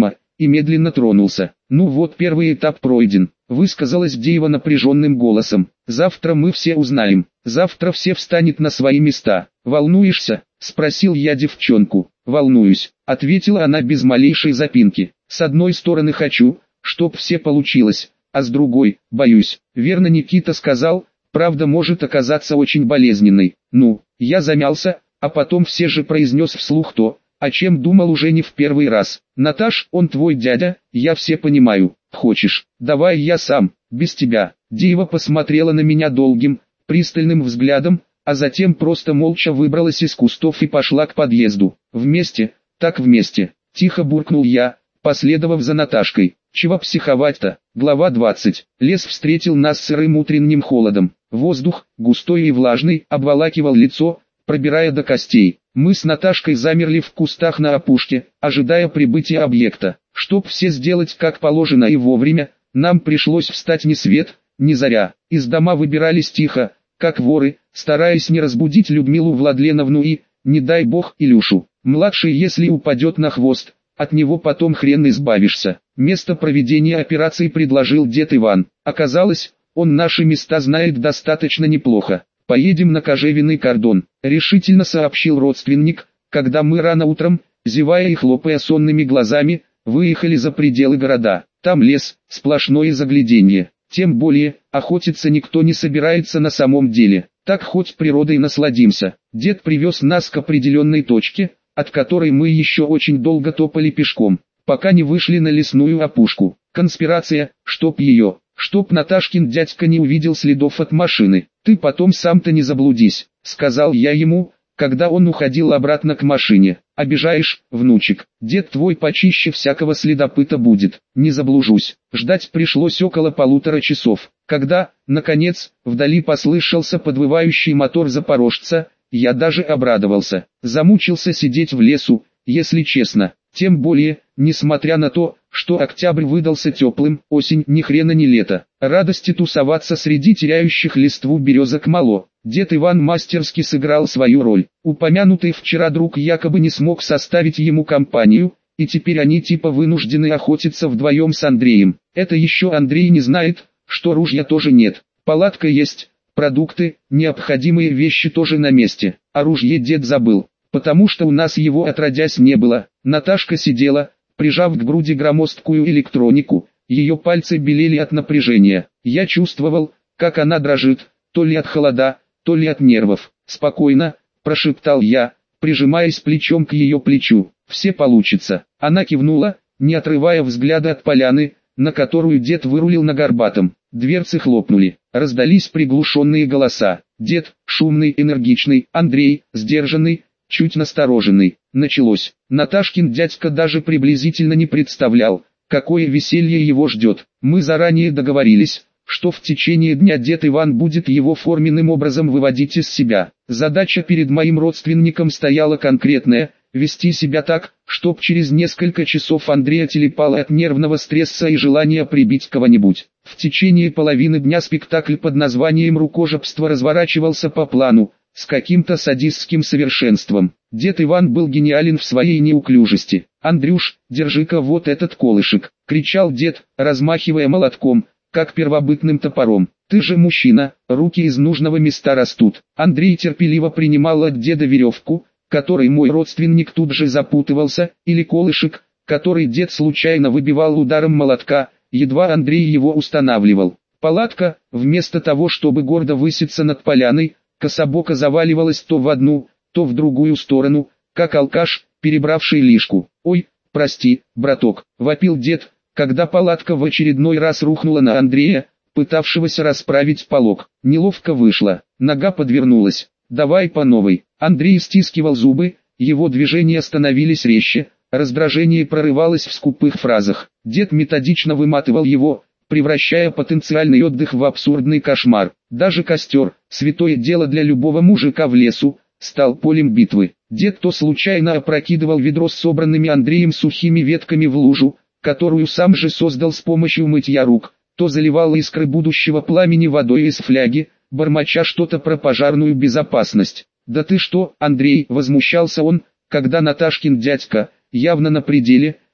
и медленно тронулся. «Ну вот, первый этап пройден», — высказалась Деева напряженным голосом. «Завтра мы все узнаем. Завтра все встанет на свои места. Волнуешься?» — спросил я девчонку. «Волнуюсь», — ответила она без малейшей запинки. «С одной стороны хочу, чтоб все получилось, а с другой, боюсь». «Верно Никита сказал, правда может оказаться очень болезненной». «Ну», — я замялся, а потом все же произнес вслух то, о чем думал уже не в первый раз. «Наташ, он твой дядя, я все понимаю. Хочешь, давай я сам, без тебя». Деева посмотрела на меня долгим, пристальным взглядом, а затем просто молча выбралась из кустов и пошла к подъезду. «Вместе, так вместе», — тихо буркнул я, последовав за Наташкой. «Чего психовать-то?» Глава 20. Лес встретил нас сырым утренним холодом. Воздух, густой и влажный, обволакивал лицо, пробирая до костей. Мы с Наташкой замерли в кустах на опушке, ожидая прибытия объекта. Чтоб все сделать как положено и вовремя, нам пришлось встать ни свет, ни заря. Из дома выбирались тихо, как воры, стараясь не разбудить Людмилу Владленовну и, не дай бог, Илюшу. Младший, если упадет на хвост, от него потом хрен избавишься. Место проведения операции предложил дед Иван. Оказалось, он наши места знает достаточно неплохо. «Поедем на Кожевенный кордон», — решительно сообщил родственник, когда мы рано утром, зевая и хлопая сонными глазами, выехали за пределы города. Там лес, сплошное загляденье. Тем более, охотиться никто не собирается на самом деле. Так хоть природой насладимся. Дед привез нас к определенной точке, от которой мы еще очень долго топали пешком, пока не вышли на лесную опушку. Конспирация, чтоб ее, чтоб Наташкин дядька не увидел следов от машины. «Ты потом сам-то не заблудись», — сказал я ему, когда он уходил обратно к машине. «Обижаешь, внучек, дед твой почище всякого следопыта будет». «Не заблужусь». Ждать пришлось около 1,5 часов. Когда, наконец, вдали послышался подвывающий мотор запорожца, я даже обрадовался. Замучился сидеть в лесу, если честно. Тем более, несмотря на то, что октябрь выдался теплым, осень ни хрена не лето. Радости тусоваться среди теряющих листву березок мало. Дед Иван мастерски сыграл свою роль. Упомянутый вчера друг якобы не смог составить ему компанию, и теперь они типа вынуждены охотиться вдвоем с Андреем. Это еще Андрей не знает, что ружья тоже нет. Палатка есть, продукты, необходимые вещи тоже на месте. О ружье дед забыл, потому что у нас его отродясь не было. Наташка сидела, прижав к груди громоздкую электронику, ее пальцы белели от напряжения. Я чувствовал, как она дрожит, то ли от холода, то ли от нервов. «Спокойно», – прошептал я, прижимаясь плечом к ее плечу. «Все получится». Она кивнула, не отрывая взгляда от поляны, на которую дед вырулил на горбатом. Дверцы хлопнули, раздались приглушенные голоса. Дед, шумный, энергичный, Андрей, сдержанный, чуть настороженный. Началось. Наташкин дядька даже приблизительно не представлял, какое веселье его ждет. Мы заранее договорились, что в течение дня дед Иван будет его форменным образом выводить из себя. Задача перед моим родственником стояла конкретная – вести себя так, чтоб через несколько часов Андрея телепало от нервного стресса и желания прибить кого-нибудь. В течение половины дня спектакль под названием «Рукожопство» разворачивался по плану, с каким-то садистским совершенством. Дед Иван был гениален в своей неуклюжести. «Андрюш, держи-ка вот этот колышек», — кричал дед, размахивая молотком, как первобытным топором. «Ты же мужчина, руки из нужного места растут». Андрей терпеливо принимал от деда веревку, которой мой родственник тут же запутывался, или колышек, который дед случайно выбивал ударом молотка, едва Андрей его устанавливал. Палатка, вместо того чтобы гордо выситься над поляной, кособоко заваливалась то в одну, то в другую сторону, как алкаш, перебравший лишку. «Ой, прости, браток», — вопил дед, когда палатка в очередной раз рухнула на Андрея, пытавшегося расправить полог. Неловко вышло, нога подвернулась. «Давай по новой». Андрей стискивал зубы, его движения становились резче, раздражение прорывалось в скупых фразах. Дед методично выматывал его, превращая потенциальный отдых в абсурдный кошмар. Даже костер, святое дело для любого мужика в лесу, стал полем битвы. Дед то случайно опрокидывал ведро с собранными Андреем сухими ветками в лужу, которую сам же создал с помощью мытья рук, то заливал искры будущего пламени водой из фляги, бормоча что-то про пожарную безопасность. «Да ты что, Андрей!» — возмущался он, когда Наташкин дядька, явно на пределе,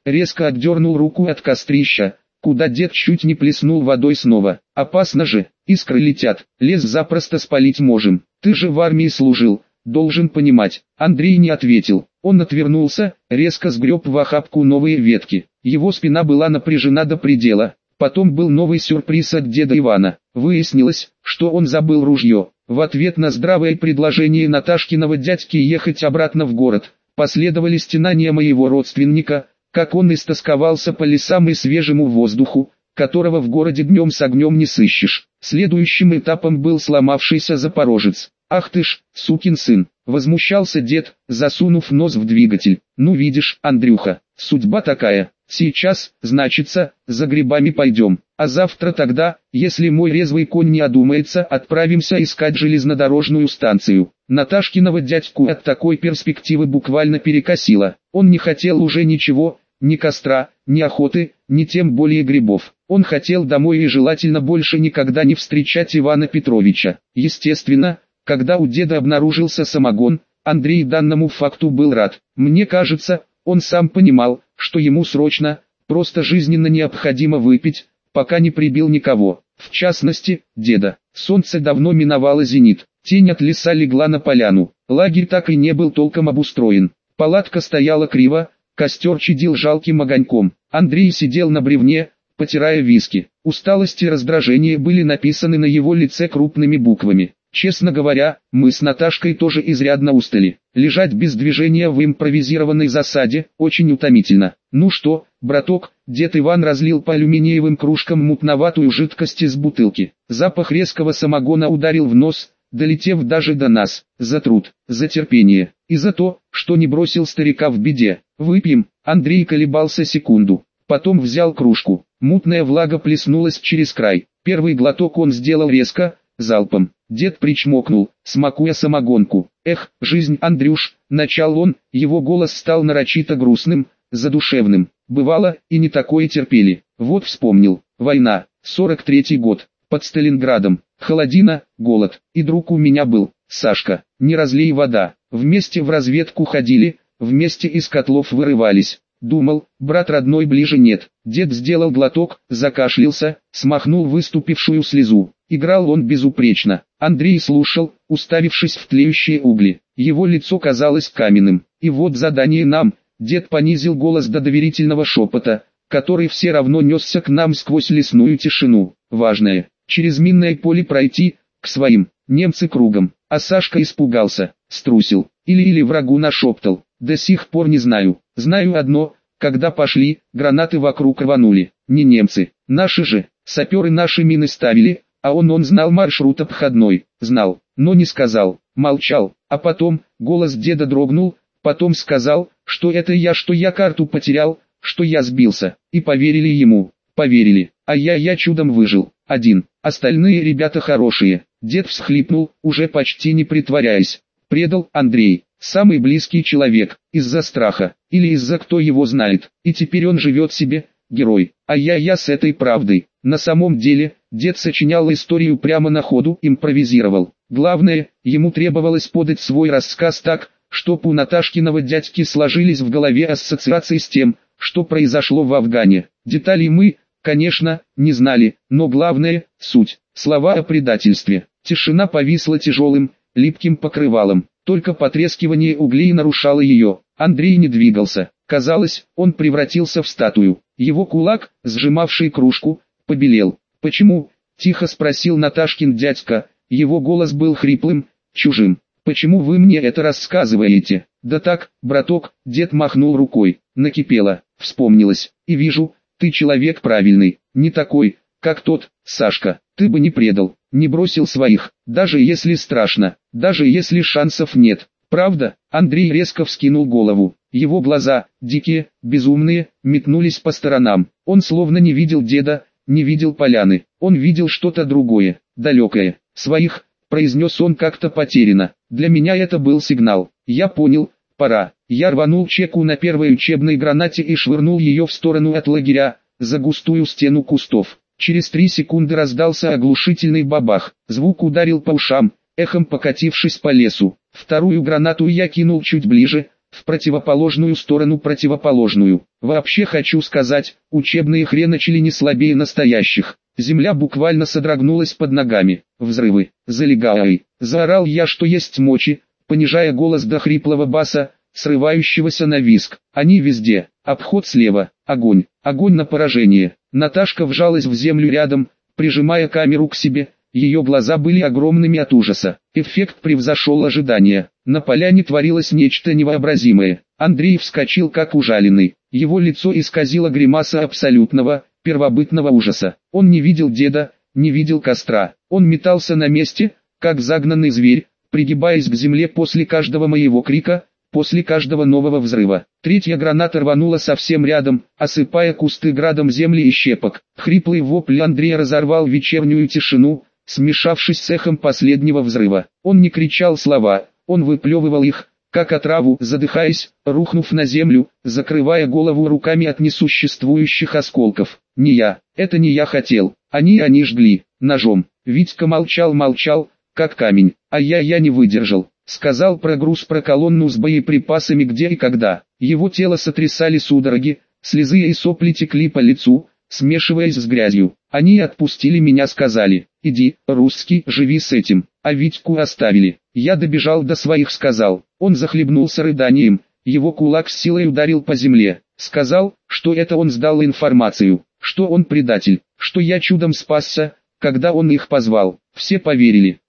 резко отдернул руку от кострища, куда дед чуть не плеснул водой снова. Опасно же, искры летят, лес запросто спалить можем. Ты же в армии служил, должен понимать. Андрей не ответил. Он отвернулся, резко сгреб в охапку новые ветки. Его спина была напряжена до предела. Потом был новый сюрприз от деда Ивана. Выяснилось, что он забыл ружье. В ответ на здравое предложение Наташкиного дядьки ехать обратно в город, последовали стенания моего родственника, как он истосковался по лесам и свежему воздуху, которого в городе днем с огнем не сыщешь. Следующим этапом был сломавшийся запорожец. «Ах ты ж, сукин сын!» — возмущался дед, засунув нос в двигатель. «Ну видишь, Андрюха, судьба такая. Сейчас, значится, за грибами пойдем, а завтра тогда, если мой резвый конь не одумается, отправимся искать железнодорожную станцию». Наташкиного дядьку от такой перспективы буквально перекосило. Он не хотел уже ничего, ни костра, ни охоты, ни тем более грибов. Он хотел домой и желательно больше никогда не встречать Ивана Петровича. Естественно, когда у деда обнаружился самогон, Андрей данному факту был рад. Мне кажется, он сам понимал, что ему срочно, просто жизненно необходимо выпить, пока не прибил никого. В частности, деда. Солнце давно миновало зенит. Тень от леса легла на поляну. Лагерь так и не был толком обустроен. Палатка стояла криво, костер чадил жалким огоньком. Андрей сидел на бревне, потирая виски. Усталость и раздражение были написаны на его лице крупными буквами. Честно говоря, мы с Наташкой тоже изрядно устали. Лежать без движения в импровизированной засаде очень утомительно. «Ну что, браток?» Дед Иван разлил по алюминиевым кружкам мутноватую жидкость из бутылки. Запах резкого самогона ударил в нос, долетев даже до нас. За труд, за терпение и за то, что не бросил старика в беде. «Выпьем?» Андрей колебался секунду. Потом взял кружку. Мутная влага плеснулась через край. Первый глоток он сделал резко, залпом. Дед причмокнул, смакуя самогонку. «Эх, жизнь, Андрюш!» — начал он, его голос стал нарочито грустным, задушевным. «Бывало, и не такое терпели. Вот вспомнил. Война, 43-й год, под Сталинградом, холодина, голод. И друг у меня был, Сашка, не разлей вода. Вместе в разведку ходили, вместе из котлов вырывались. Думал, брат родной ближе нет». Дед сделал глоток, закашлялся, смахнул выступившую слезу. Играл он безупречно. Андрей слушал, уставившись в тлеющие угли. Его лицо казалось каменным. «И вот задание нам», — дед понизил голос до доверительного шепота, который все равно несся к нам сквозь лесную тишину. «Важное, через минное поле пройти, к своим, немцы кругом». А Сашка испугался, струсил, или врагу нашептал. До сих пор не знаю. Знаю одно, когда пошли, гранаты вокруг рванули. Не немцы, наши же, саперы наши мины ставили. А он знал маршрут обходной, знал, но не сказал, молчал. А потом, голос деда дрогнул, потом сказал, что это что я карту потерял, что я сбился. И поверили ему, поверили. А я чудом выжил, один. Остальные ребята хорошие. Дед всхлипнул, уже почти не притворяясь. Предал Андрей, самый близкий человек, из-за страха, или из-за кто его знает. И теперь он живет себе, герой. А я с этой правдой. На самом деле, дед сочинял историю прямо на ходу, импровизировал. Главное, ему требовалось подать свой рассказ так, чтоб у Наташкиного дядьки сложились в голове ассоциации с тем, что произошло в Афгане. Деталей мы, конечно, не знали, но главное – суть. Слова о предательстве. Тишина повисла тяжелым, липким покрывалом. Только потрескивание углей нарушало ее. Андрей не двигался. Казалось, он превратился в статую. Его кулак, сжимавший кружку, побелел. «Почему?» – тихо спросил Наташкин дядька. Его голос был хриплым, чужим. «Почему вы мне это рассказываете?» «Да так, браток», – дед махнул рукой. Накипело, вспомнилось. «И вижу, ты человек правильный, не такой, как тот, Сашка. Ты бы не предал, не бросил своих, даже если страшно, даже если шансов нет. Правда?» Андрей резко вскинул голову. Его глаза, дикие, безумные, метнулись по сторонам. Он словно не видел деда, не видел поляны. Он видел что-то другое, далекое. «Своих», — произнес он как-то потерянно. «Для меня это был сигнал. Я понял, пора». Я рванул чеку на первой учебной гранате и швырнул ее в сторону от лагеря, за густую стену кустов. Через 3 секунды раздался оглушительный бабах. Звук ударил по ушам, эхом покатившись по лесу. Вторую гранату я кинул чуть ближе, в противоположную сторону противоположную. Вообще хочу сказать, учебные хреночили не слабее настоящих. Земля буквально содрогнулась под ногами. Взрывы. Залегай. Заорал я, что есть мочи, понижая голос до хриплого баса, срывающегося на визг. Они везде. Обход слева. Огонь. Огонь на поражение. Наташка вжалась в землю рядом, прижимая камеру к себе. Ее глаза были огромными от ужаса. Эффект превзошел ожидания. На поляне творилось нечто невообразимое. Андрей вскочил как ужаленный. Его лицо исказило гримаса абсолютного, первобытного ужаса. Он не видел деда, не видел костра. Он метался на месте, как загнанный зверь, пригибаясь к земле после каждого моего крика, после каждого нового взрыва. Третья граната рванула совсем рядом, осыпая кусты градом земли и щепок. Хриплый вопль Андрея разорвал вечернюю тишину, смешавшись с эхом последнего взрыва. Он не кричал слова, он выплевывал их, как отраву, задыхаясь, рухнув на землю, закрывая голову руками от несуществующих осколков. Не я, это не я хотел, они жгли, ножом. Витька молчал, как камень, а я не выдержал. Сказал про груз, про колонну с боеприпасами, где и когда. Его тело сотрясали судороги, слезы и сопли текли по лицу, смешиваясь с грязью. Они отпустили меня, сказали: иди, русский, живи с этим. А Витьку оставили. Я добежал до своих, сказал. Он захлебнулся рыданием, его кулак с силой ударил по земле. Сказал, что это он сдал информацию, что он предатель, что я чудом спасся, когда он их позвал. Все поверили,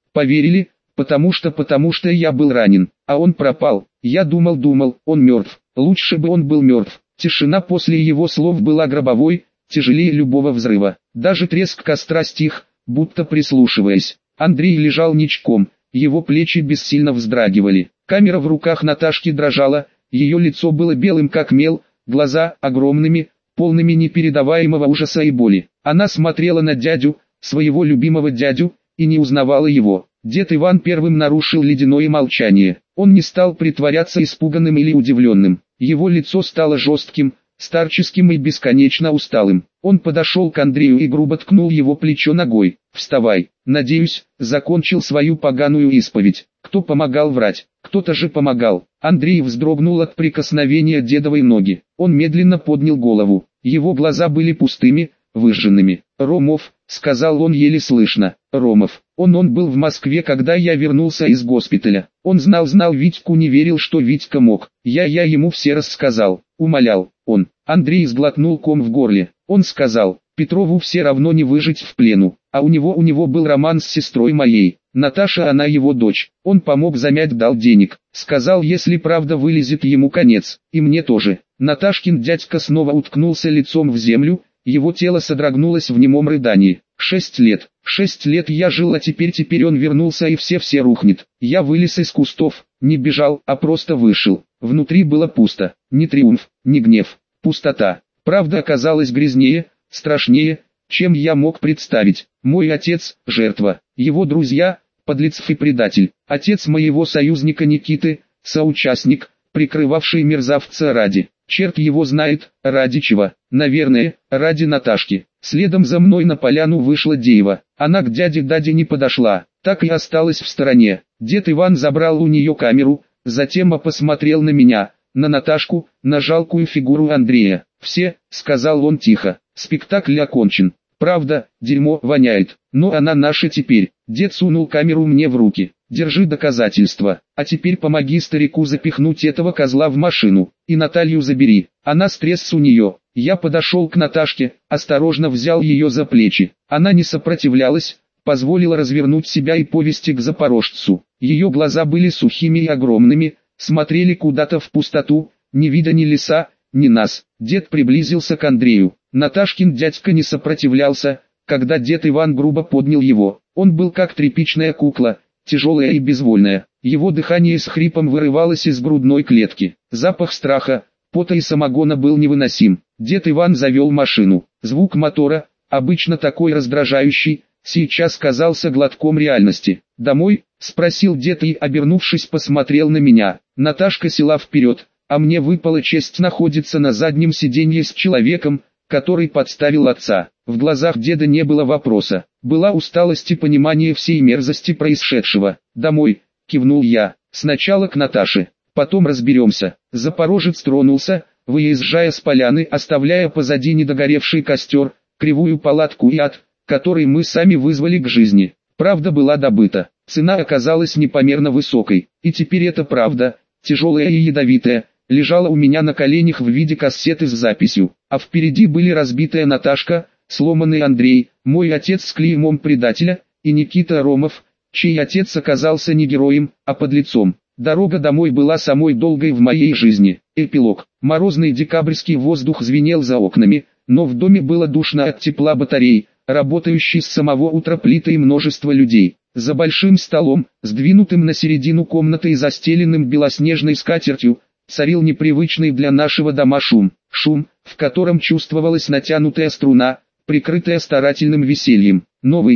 потому что я был ранен, а он пропал. Я думал, он мертв, лучше бы он был мертв. Тишина после его слов была гробовой, тяжелее любого взрыва. Даже треск костра стих, будто прислушиваясь. Андрей лежал ничком, его плечи бессильно вздрагивали. Камера в руках Наташки дрожала, ее лицо было белым как мел, глаза огромными, полными непередаваемого ужаса и боли. Она смотрела на дядю, своего любимого дядю, и не узнавала его. Дед Иван первым нарушил ледяное молчание. Он не стал притворяться испуганным или удивленным. Его лицо стало жестким, старческим и бесконечно усталым. Он подошел к Андрею и грубо ткнул его плечо ногой. «Вставай, надеюсь, закончил свою поганую исповедь. Кто помогал врать? Кто-то же помогал». Андрей вздрогнул от прикосновения дедовой ноги. Он медленно поднял голову. Его глаза были пустыми, выжженными. «Ромов», — сказал он еле слышно. «Ромов. Он был в Москве, когда я вернулся из госпиталя. Он знал Витьку, не верил, что Витька мог. Я ему все рассказал, умолял, он». Андрей сглотнул ком в горле. Он сказал: «Петрову все равно не выжить в плену, а у него был роман с сестрой моей. Наташа, она его дочь. Он помог замять, дал денег. Сказал, если правда вылезет, ему конец, и мне тоже». Наташкин дядька снова уткнулся лицом в землю, его тело содрогнулось в немом рыдании. 6 лет я жил, а теперь он вернулся, и все рухнет. Я вылез из кустов, не бежал, а просто вышел. Внутри было пусто, ни триумф, ни гнев, пустота. Правда оказалась грязнее, страшнее, чем я мог представить. Мой отец – жертва, его друзья – подлец и предатель. Отец моего союзника Никиты – соучастник, прикрывавший мерзавца ради. Черт его знает, ради чего. Наверное, ради Наташки. Следом за мной на поляну вышла Деева. Она к дяде Даде не подошла, так и осталась в стороне. Дед Иван забрал у нее камеру, затем посмотрел на меня, на Наташку, на жалкую фигуру Андрея. «Все», — сказал он тихо, — «спектакль окончен. Правда, дерьмо воняет, но она наша теперь». Дед сунул камеру мне в руки. «Держи доказательства, а теперь помоги старику запихнуть этого козла в машину, и Наталью забери, она стресс у нее». Я подошел к Наташке, осторожно взял ее за плечи. Она не сопротивлялась, позволила развернуть себя и повести к запорожцу. Ее глаза были сухими и огромными, смотрели куда-то в пустоту, не видя ни леса, ни нас. Дед приблизился к Андрею. Наташкин дядька не сопротивлялся, когда дед Иван грубо поднял его. Он был как тряпичная кукла, тяжелая и безвольная. Его дыхание с хрипом вырывалось из грудной клетки. Запах страха, пота и самогона был невыносим. Дед Иван завел машину. Звук мотора, обычно такой раздражающий, сейчас казался глотком реальности. «Домой?» — спросил дед и, обернувшись, посмотрел на меня. Наташка села вперед, а мне выпала честь находиться на заднем сиденье с человеком, который подставил отца. В глазах деда не было вопроса, была усталость и понимание всей мерзости происшедшего. «Домой», — кивнул я, — «сначала к Наташе, потом разберемся. Запорожец тронулся, выезжая с поляны, оставляя позади недогоревший костер, кривую палатку и ад, который мы сами вызвали к жизни. Правда была добыта, цена оказалась непомерно высокой, и теперь эта правда, тяжелая и ядовитая, лежала у меня на коленях в виде кассеты с записью, а впереди были разбитая Наташка, сломанный Андрей, мой отец с клеймом предателя, и Никита Ромов, чей отец оказался не героем, а подлецом. Дорога домой была самой долгой в моей жизни. Эпилог. Морозный декабрьский воздух звенел за окнами, но в доме было душно от тепла батарей, работающей с самого утра плиты и множество людей. За большим столом, сдвинутым на середину комнаты и застеленным белоснежной скатертью, царил непривычный для нашего дома шум. Шум, в котором чувствовалась натянутая струна, прикрытая старательным весельем. Новый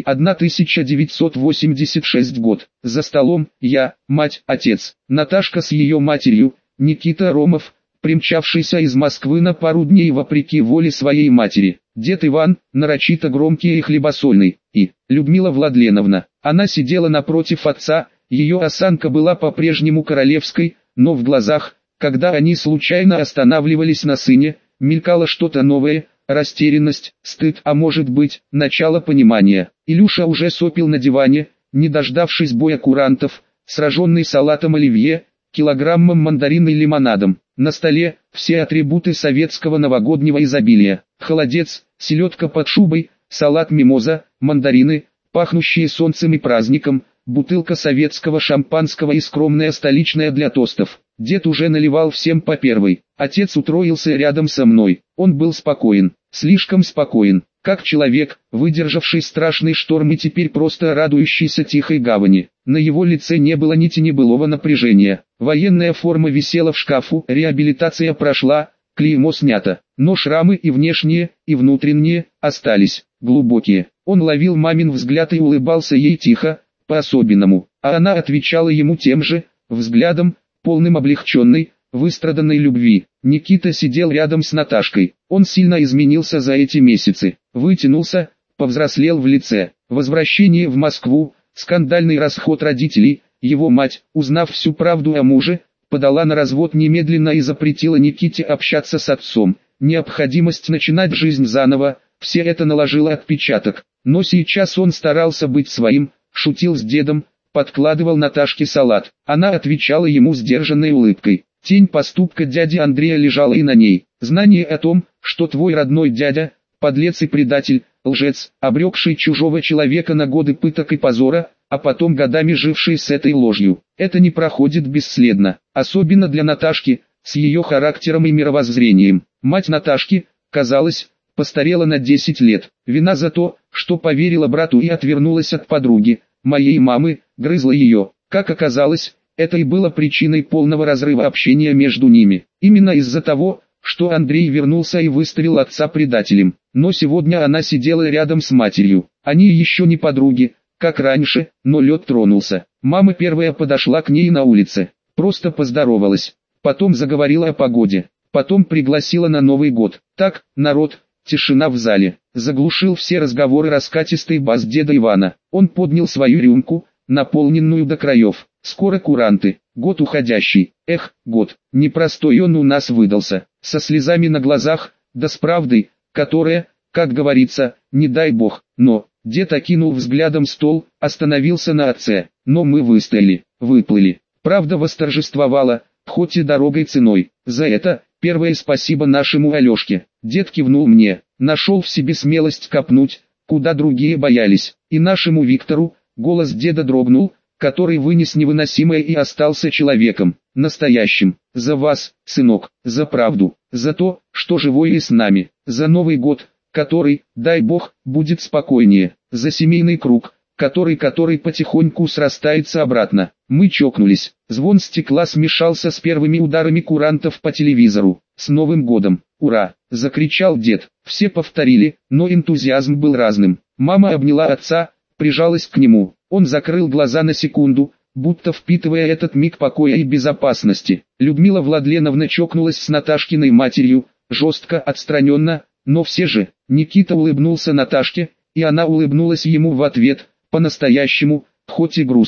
1986 год. За столом я, мать, отец, Наташка с ее матерью, Никита Ромов, примчавшийся из Москвы на пару дней вопреки воле своей матери, дед Иван, нарочито громкий и хлебосольный, и Людмила Владленовна. Она сидела напротив отца, ее осанка была по-прежнему королевской, но в глазах, когда они случайно останавливались на сыне, мелькало что-то новое. Растерянность, стыд, а может быть, начало понимания. Илюша уже сопел на диване, не дождавшись боя курантов, сраженный салатом оливье, килограммом мандарин и лимонадом. На столе все атрибуты советского новогоднего изобилия. Холодец, селедка под шубой, салат мимоза, мандарины, пахнущие солнцем и праздником, бутылка советского шампанского и скромная столичная для тостов. Дед уже наливал всем по первой. Отец утроился рядом со мной. Он был спокоен, слишком спокоен, как человек, выдержавший страшный шторм и теперь просто радующийся тихой гавани. На его лице не было ни тени былого напряжения. Военная форма висела в шкафу, реабилитация прошла, клеймо снято. Но шрамы и внешние, и внутренние, остались, глубокие. Он ловил мамин взгляд и улыбался ей тихо, по-особенному, а она отвечала ему тем же, взглядом, полным облегченной, выстраданной любви. Никита сидел рядом с Наташкой. Он сильно изменился за эти месяцы. Вытянулся, повзрослел в лице. Возвращение в Москву, скандальный расход родителей, его мать, узнав всю правду о муже, подала на развод немедленно и запретила Никите общаться с отцом. Необходимость начинать жизнь заново, все это наложило отпечаток. Но сейчас он старался быть своим, шутил с дедом, подкладывал Наташке салат. Она отвечала ему сдержанной улыбкой. Тень поступка дяди Андрея лежала и на ней. Знание о том, что твой родной дядя, подлец и предатель, лжец, обрекший чужого человека на годы пыток и позора, а потом годами живший с этой ложью. Это не проходит бесследно, особенно для Наташки, с ее характером и мировоззрением. Мать Наташки, казалось, постарела на 10 лет. Вина за то, что поверила брату и отвернулась от подруги, моей мамы, грызла ее. Как оказалось, это и было причиной полного разрыва общения между ними. Именно из-за того, что Андрей вернулся и выставил отца предателем. Но сегодня она сидела рядом с матерью. Они еще не подруги, как раньше, но лед тронулся. Мама первая подошла к ней на улице. Просто поздоровалась. Потом заговорила о погоде. Потом пригласила на Новый год. Так, народ, тишина в зале. Заглушил все разговоры раскатистый бас деда Ивана. Он поднял свою рюмку, наполненную до краев. Скоро куранты. Год уходящий. Эх, год. Непростой он у нас выдался. Со слезами на глазах, да с правдой, которая, как говорится, не дай бог. Но, дед окинул взглядом стол, остановился на отце. Но мы выстояли, выплыли. Правда восторжествовала, хоть и дорогой ценой. За это, первое спасибо нашему Алешке. Дед кивнул мне, нашел в себе смелость копнуть, куда другие боялись. И нашему Виктору, голос деда дрогнул, который вынес невыносимое и остался человеком, настоящим. За вас, сынок, за правду, за то, что живой и с нами, за Новый год, который, дай бог, будет спокойнее, за семейный круг, который потихоньку срастается обратно. Мы чокнулись, звон стекла смешался с первыми ударами курантов по телевизору. С Новым годом, ура! Закричал дед. Все повторили, но энтузиазм был разным. Мама обняла отца, прижалась к нему. Он закрыл глаза на секунду, будто впитывая этот миг покоя и безопасности. Людмила Владленовна чокнулась с Наташкиной матерью, жестко, отстраненно, но все же. Никита улыбнулся Наташке, и она улыбнулась ему в ответ, по-настоящему, хоть и грустно.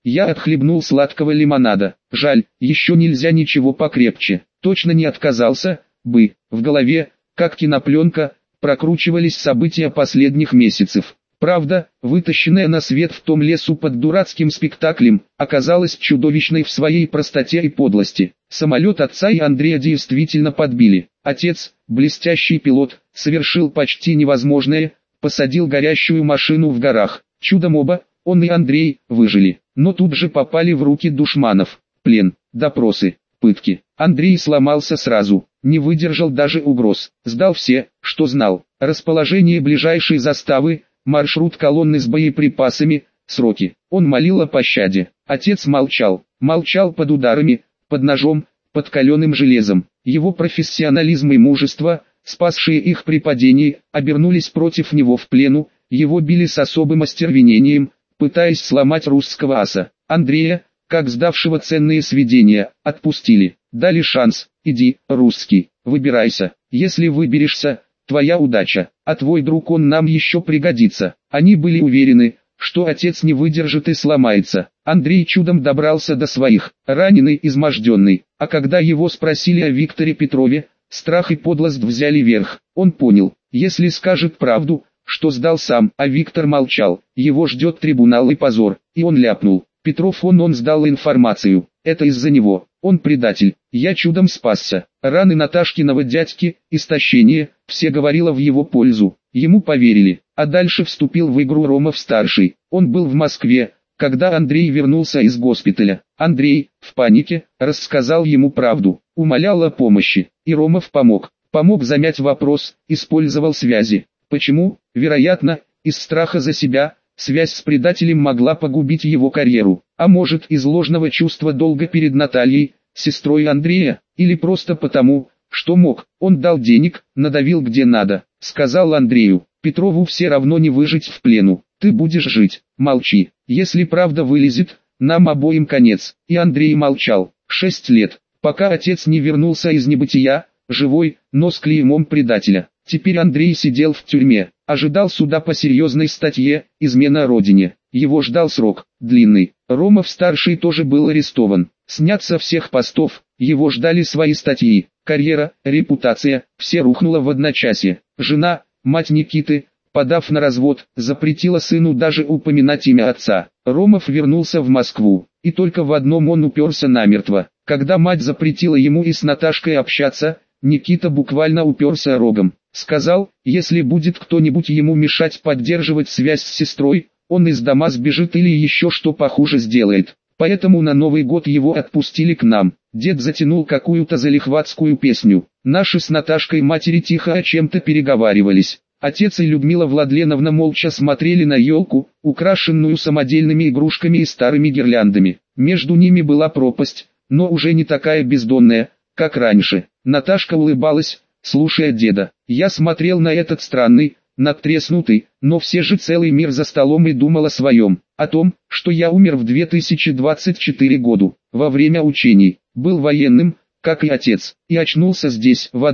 Я отхлебнул сладкого лимонада. Жаль, еще нельзя ничего покрепче. Точно не отказался бы. В голове, как кинопленка, прокручивались события последних месяцев. Правда, вытащенная на свет в том лесу под дурацким спектаклем, оказалась чудовищной в своей простоте и подлости. Самолет отца и Андрея действительно подбили. Отец, блестящий пилот, совершил почти невозможное, посадил горящую машину в горах. Чудом оба, он и Андрей, выжили, но тут же попали в руки душманов. Плен, допросы, пытки. Андрей сломался сразу, не выдержал даже угроз, сдал все, что знал. Расположение ближайшей заставы, маршрут колонны с боеприпасами, сроки. Он молил о пощаде. Отец молчал под ударами, под ножом, под каленым железом. Его профессионализм и мужество, спасшие их при падении, обернулись против него в плену. Его били с особым остервенением, пытаясь сломать русского аса. Андрея, как сдавшего ценные сведения, отпустили. Дали шанс: иди, русский, выбирайся. Если выберешься, твоя удача, а твой друг он нам еще пригодится. Они были уверены, что отец не выдержит и сломается. Андрей чудом добрался до своих, раненый, изможденный. А когда его спросили о Викторе Петрове, страх и подлость взяли верх. Он понял, если скажет правду, что сдал сам, а Виктор молчал, его ждет трибунал и позор. И он ляпнул: Петров он сдал информацию, это из-за него, он предатель. Я чудом спасся. Раны Наташкиного дядьки, истощение, все говорило в его пользу. Ему поверили, а дальше вступил в игру Ромов-старший. Он был в Москве, когда Андрей вернулся из госпиталя. Андрей, в панике, рассказал ему правду, умолял о помощи, и Ромов помог. Помог замять вопрос, использовал связи. Почему? Вероятно, из страха за себя. Связь с предателем могла погубить его карьеру, а может из ложного чувства долга перед Натальей, сестрой Андрея, или просто потому, что мог. Он дал денег, надавил где надо, сказал Андрею: Петрову все равно не выжить в плену, ты будешь жить, молчи, если правда вылезет, нам обоим конец. И Андрей молчал. 6 лет, пока отец не вернулся из небытия, живой, но с клеймом предателя. Теперь Андрей сидел в тюрьме, ожидал суда по серьезной статье «Измена Родине». Его ждал срок, длинный. Ромов-старший тоже был арестован, снят со всех постов, его ждали свои статьи. Карьера, репутация, все рухнуло в одночасье. Жена, мать Никиты, подав на развод, запретила сыну даже упоминать имя отца. Ромов вернулся в Москву, и только в одном он уперся намертво. Когда мать запретила ему и с Наташкой общаться, Никита буквально уперся рогом. Сказал, если будет кто-нибудь ему мешать поддерживать связь с сестрой, он из дома сбежит или еще что похуже сделает. Поэтому на Новый год его отпустили к нам. Дед затянул какую-то залихватскую песню. Наши с Наташкой матери тихо о чем-то переговаривались. Отец и Людмила Владленовна молча смотрели на елку, украшенную самодельными игрушками и старыми гирляндами. Между ними была пропасть, но уже не такая бездонная, как раньше. Наташка улыбалась, слушая деда. Я смотрел на этот странный, надтреснутый, но все же целый мир за столом и думал о своем. О том, что я умер в 2024 году, во время учений. Был военным, как и отец, и очнулся здесь, в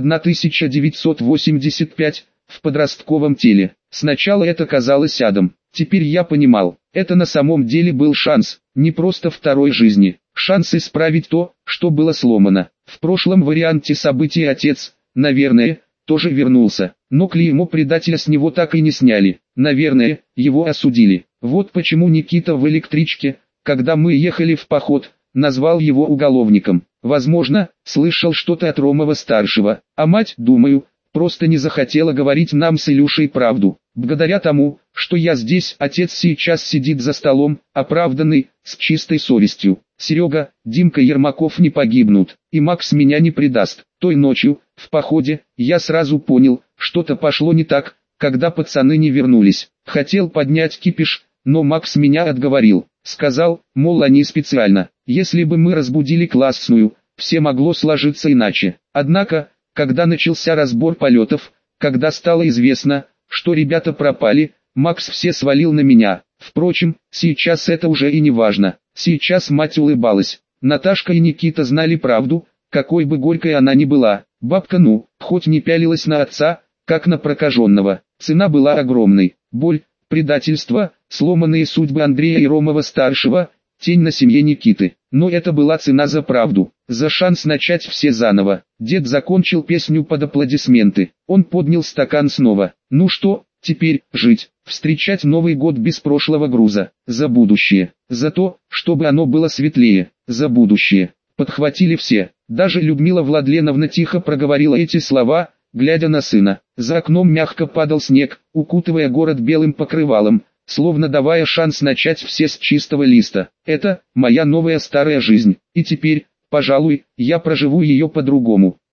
1985, в подростковом теле. Сначала это казалось адом. Теперь я понимал, это на самом деле был шанс, не просто второй жизни. Шанс исправить то, что было сломано. В прошлом варианте событий отец, наверное, тоже вернулся, но клеймо предателя с него так и не сняли. Наверное, его осудили. Вот почему Никита в электричке, когда мы ехали в поход, назвал его уголовником. Возможно, слышал что-то от Ромова-старшего, а мать, думаю, просто не захотела говорить нам с Илюшей правду. Благодаря тому, что я здесь, отец сейчас сидит за столом, оправданный, с чистой совестью. Серега, Димка Ермаков не погибнут, и Макс меня не предаст. Той ночью, в походе, я сразу понял, что-то пошло не так, когда пацаны не вернулись. Хотел поднять кипиш, но Макс меня отговорил. Сказал, мол, они специально. Если бы мы разбудили классную, все могло сложиться иначе. Однако, когда начался разбор полетов, когда стало известно, что ребята пропали, Макс все свалил на меня. Впрочем, сейчас это уже и не важно. Сейчас мать улыбалась. Наташка и Никита знали правду, какой бы горькой она ни была. Бабка хоть не пялилась на отца, как на прокаженного. Цена была огромной. Боль, предательство, сломанные судьбы Андрея и Ромова-старшего, тень на семье Никиты. Но это была цена за правду, за шанс начать все заново. Дед закончил песню под аплодисменты. Он поднял стакан снова. Ну что, теперь жить, встречать Новый год без прошлого груза. За будущее, за то, чтобы оно было светлее, за будущее. Подхватили все. Даже Людмила Владленовна тихо проговорила эти слова, глядя на сына. За окном мягко падал снег, укутывая город белым покрывалом, словно давая шанс начать все с чистого листа. Это моя новая старая жизнь, и теперь, пожалуй, я проживу ее по-другому.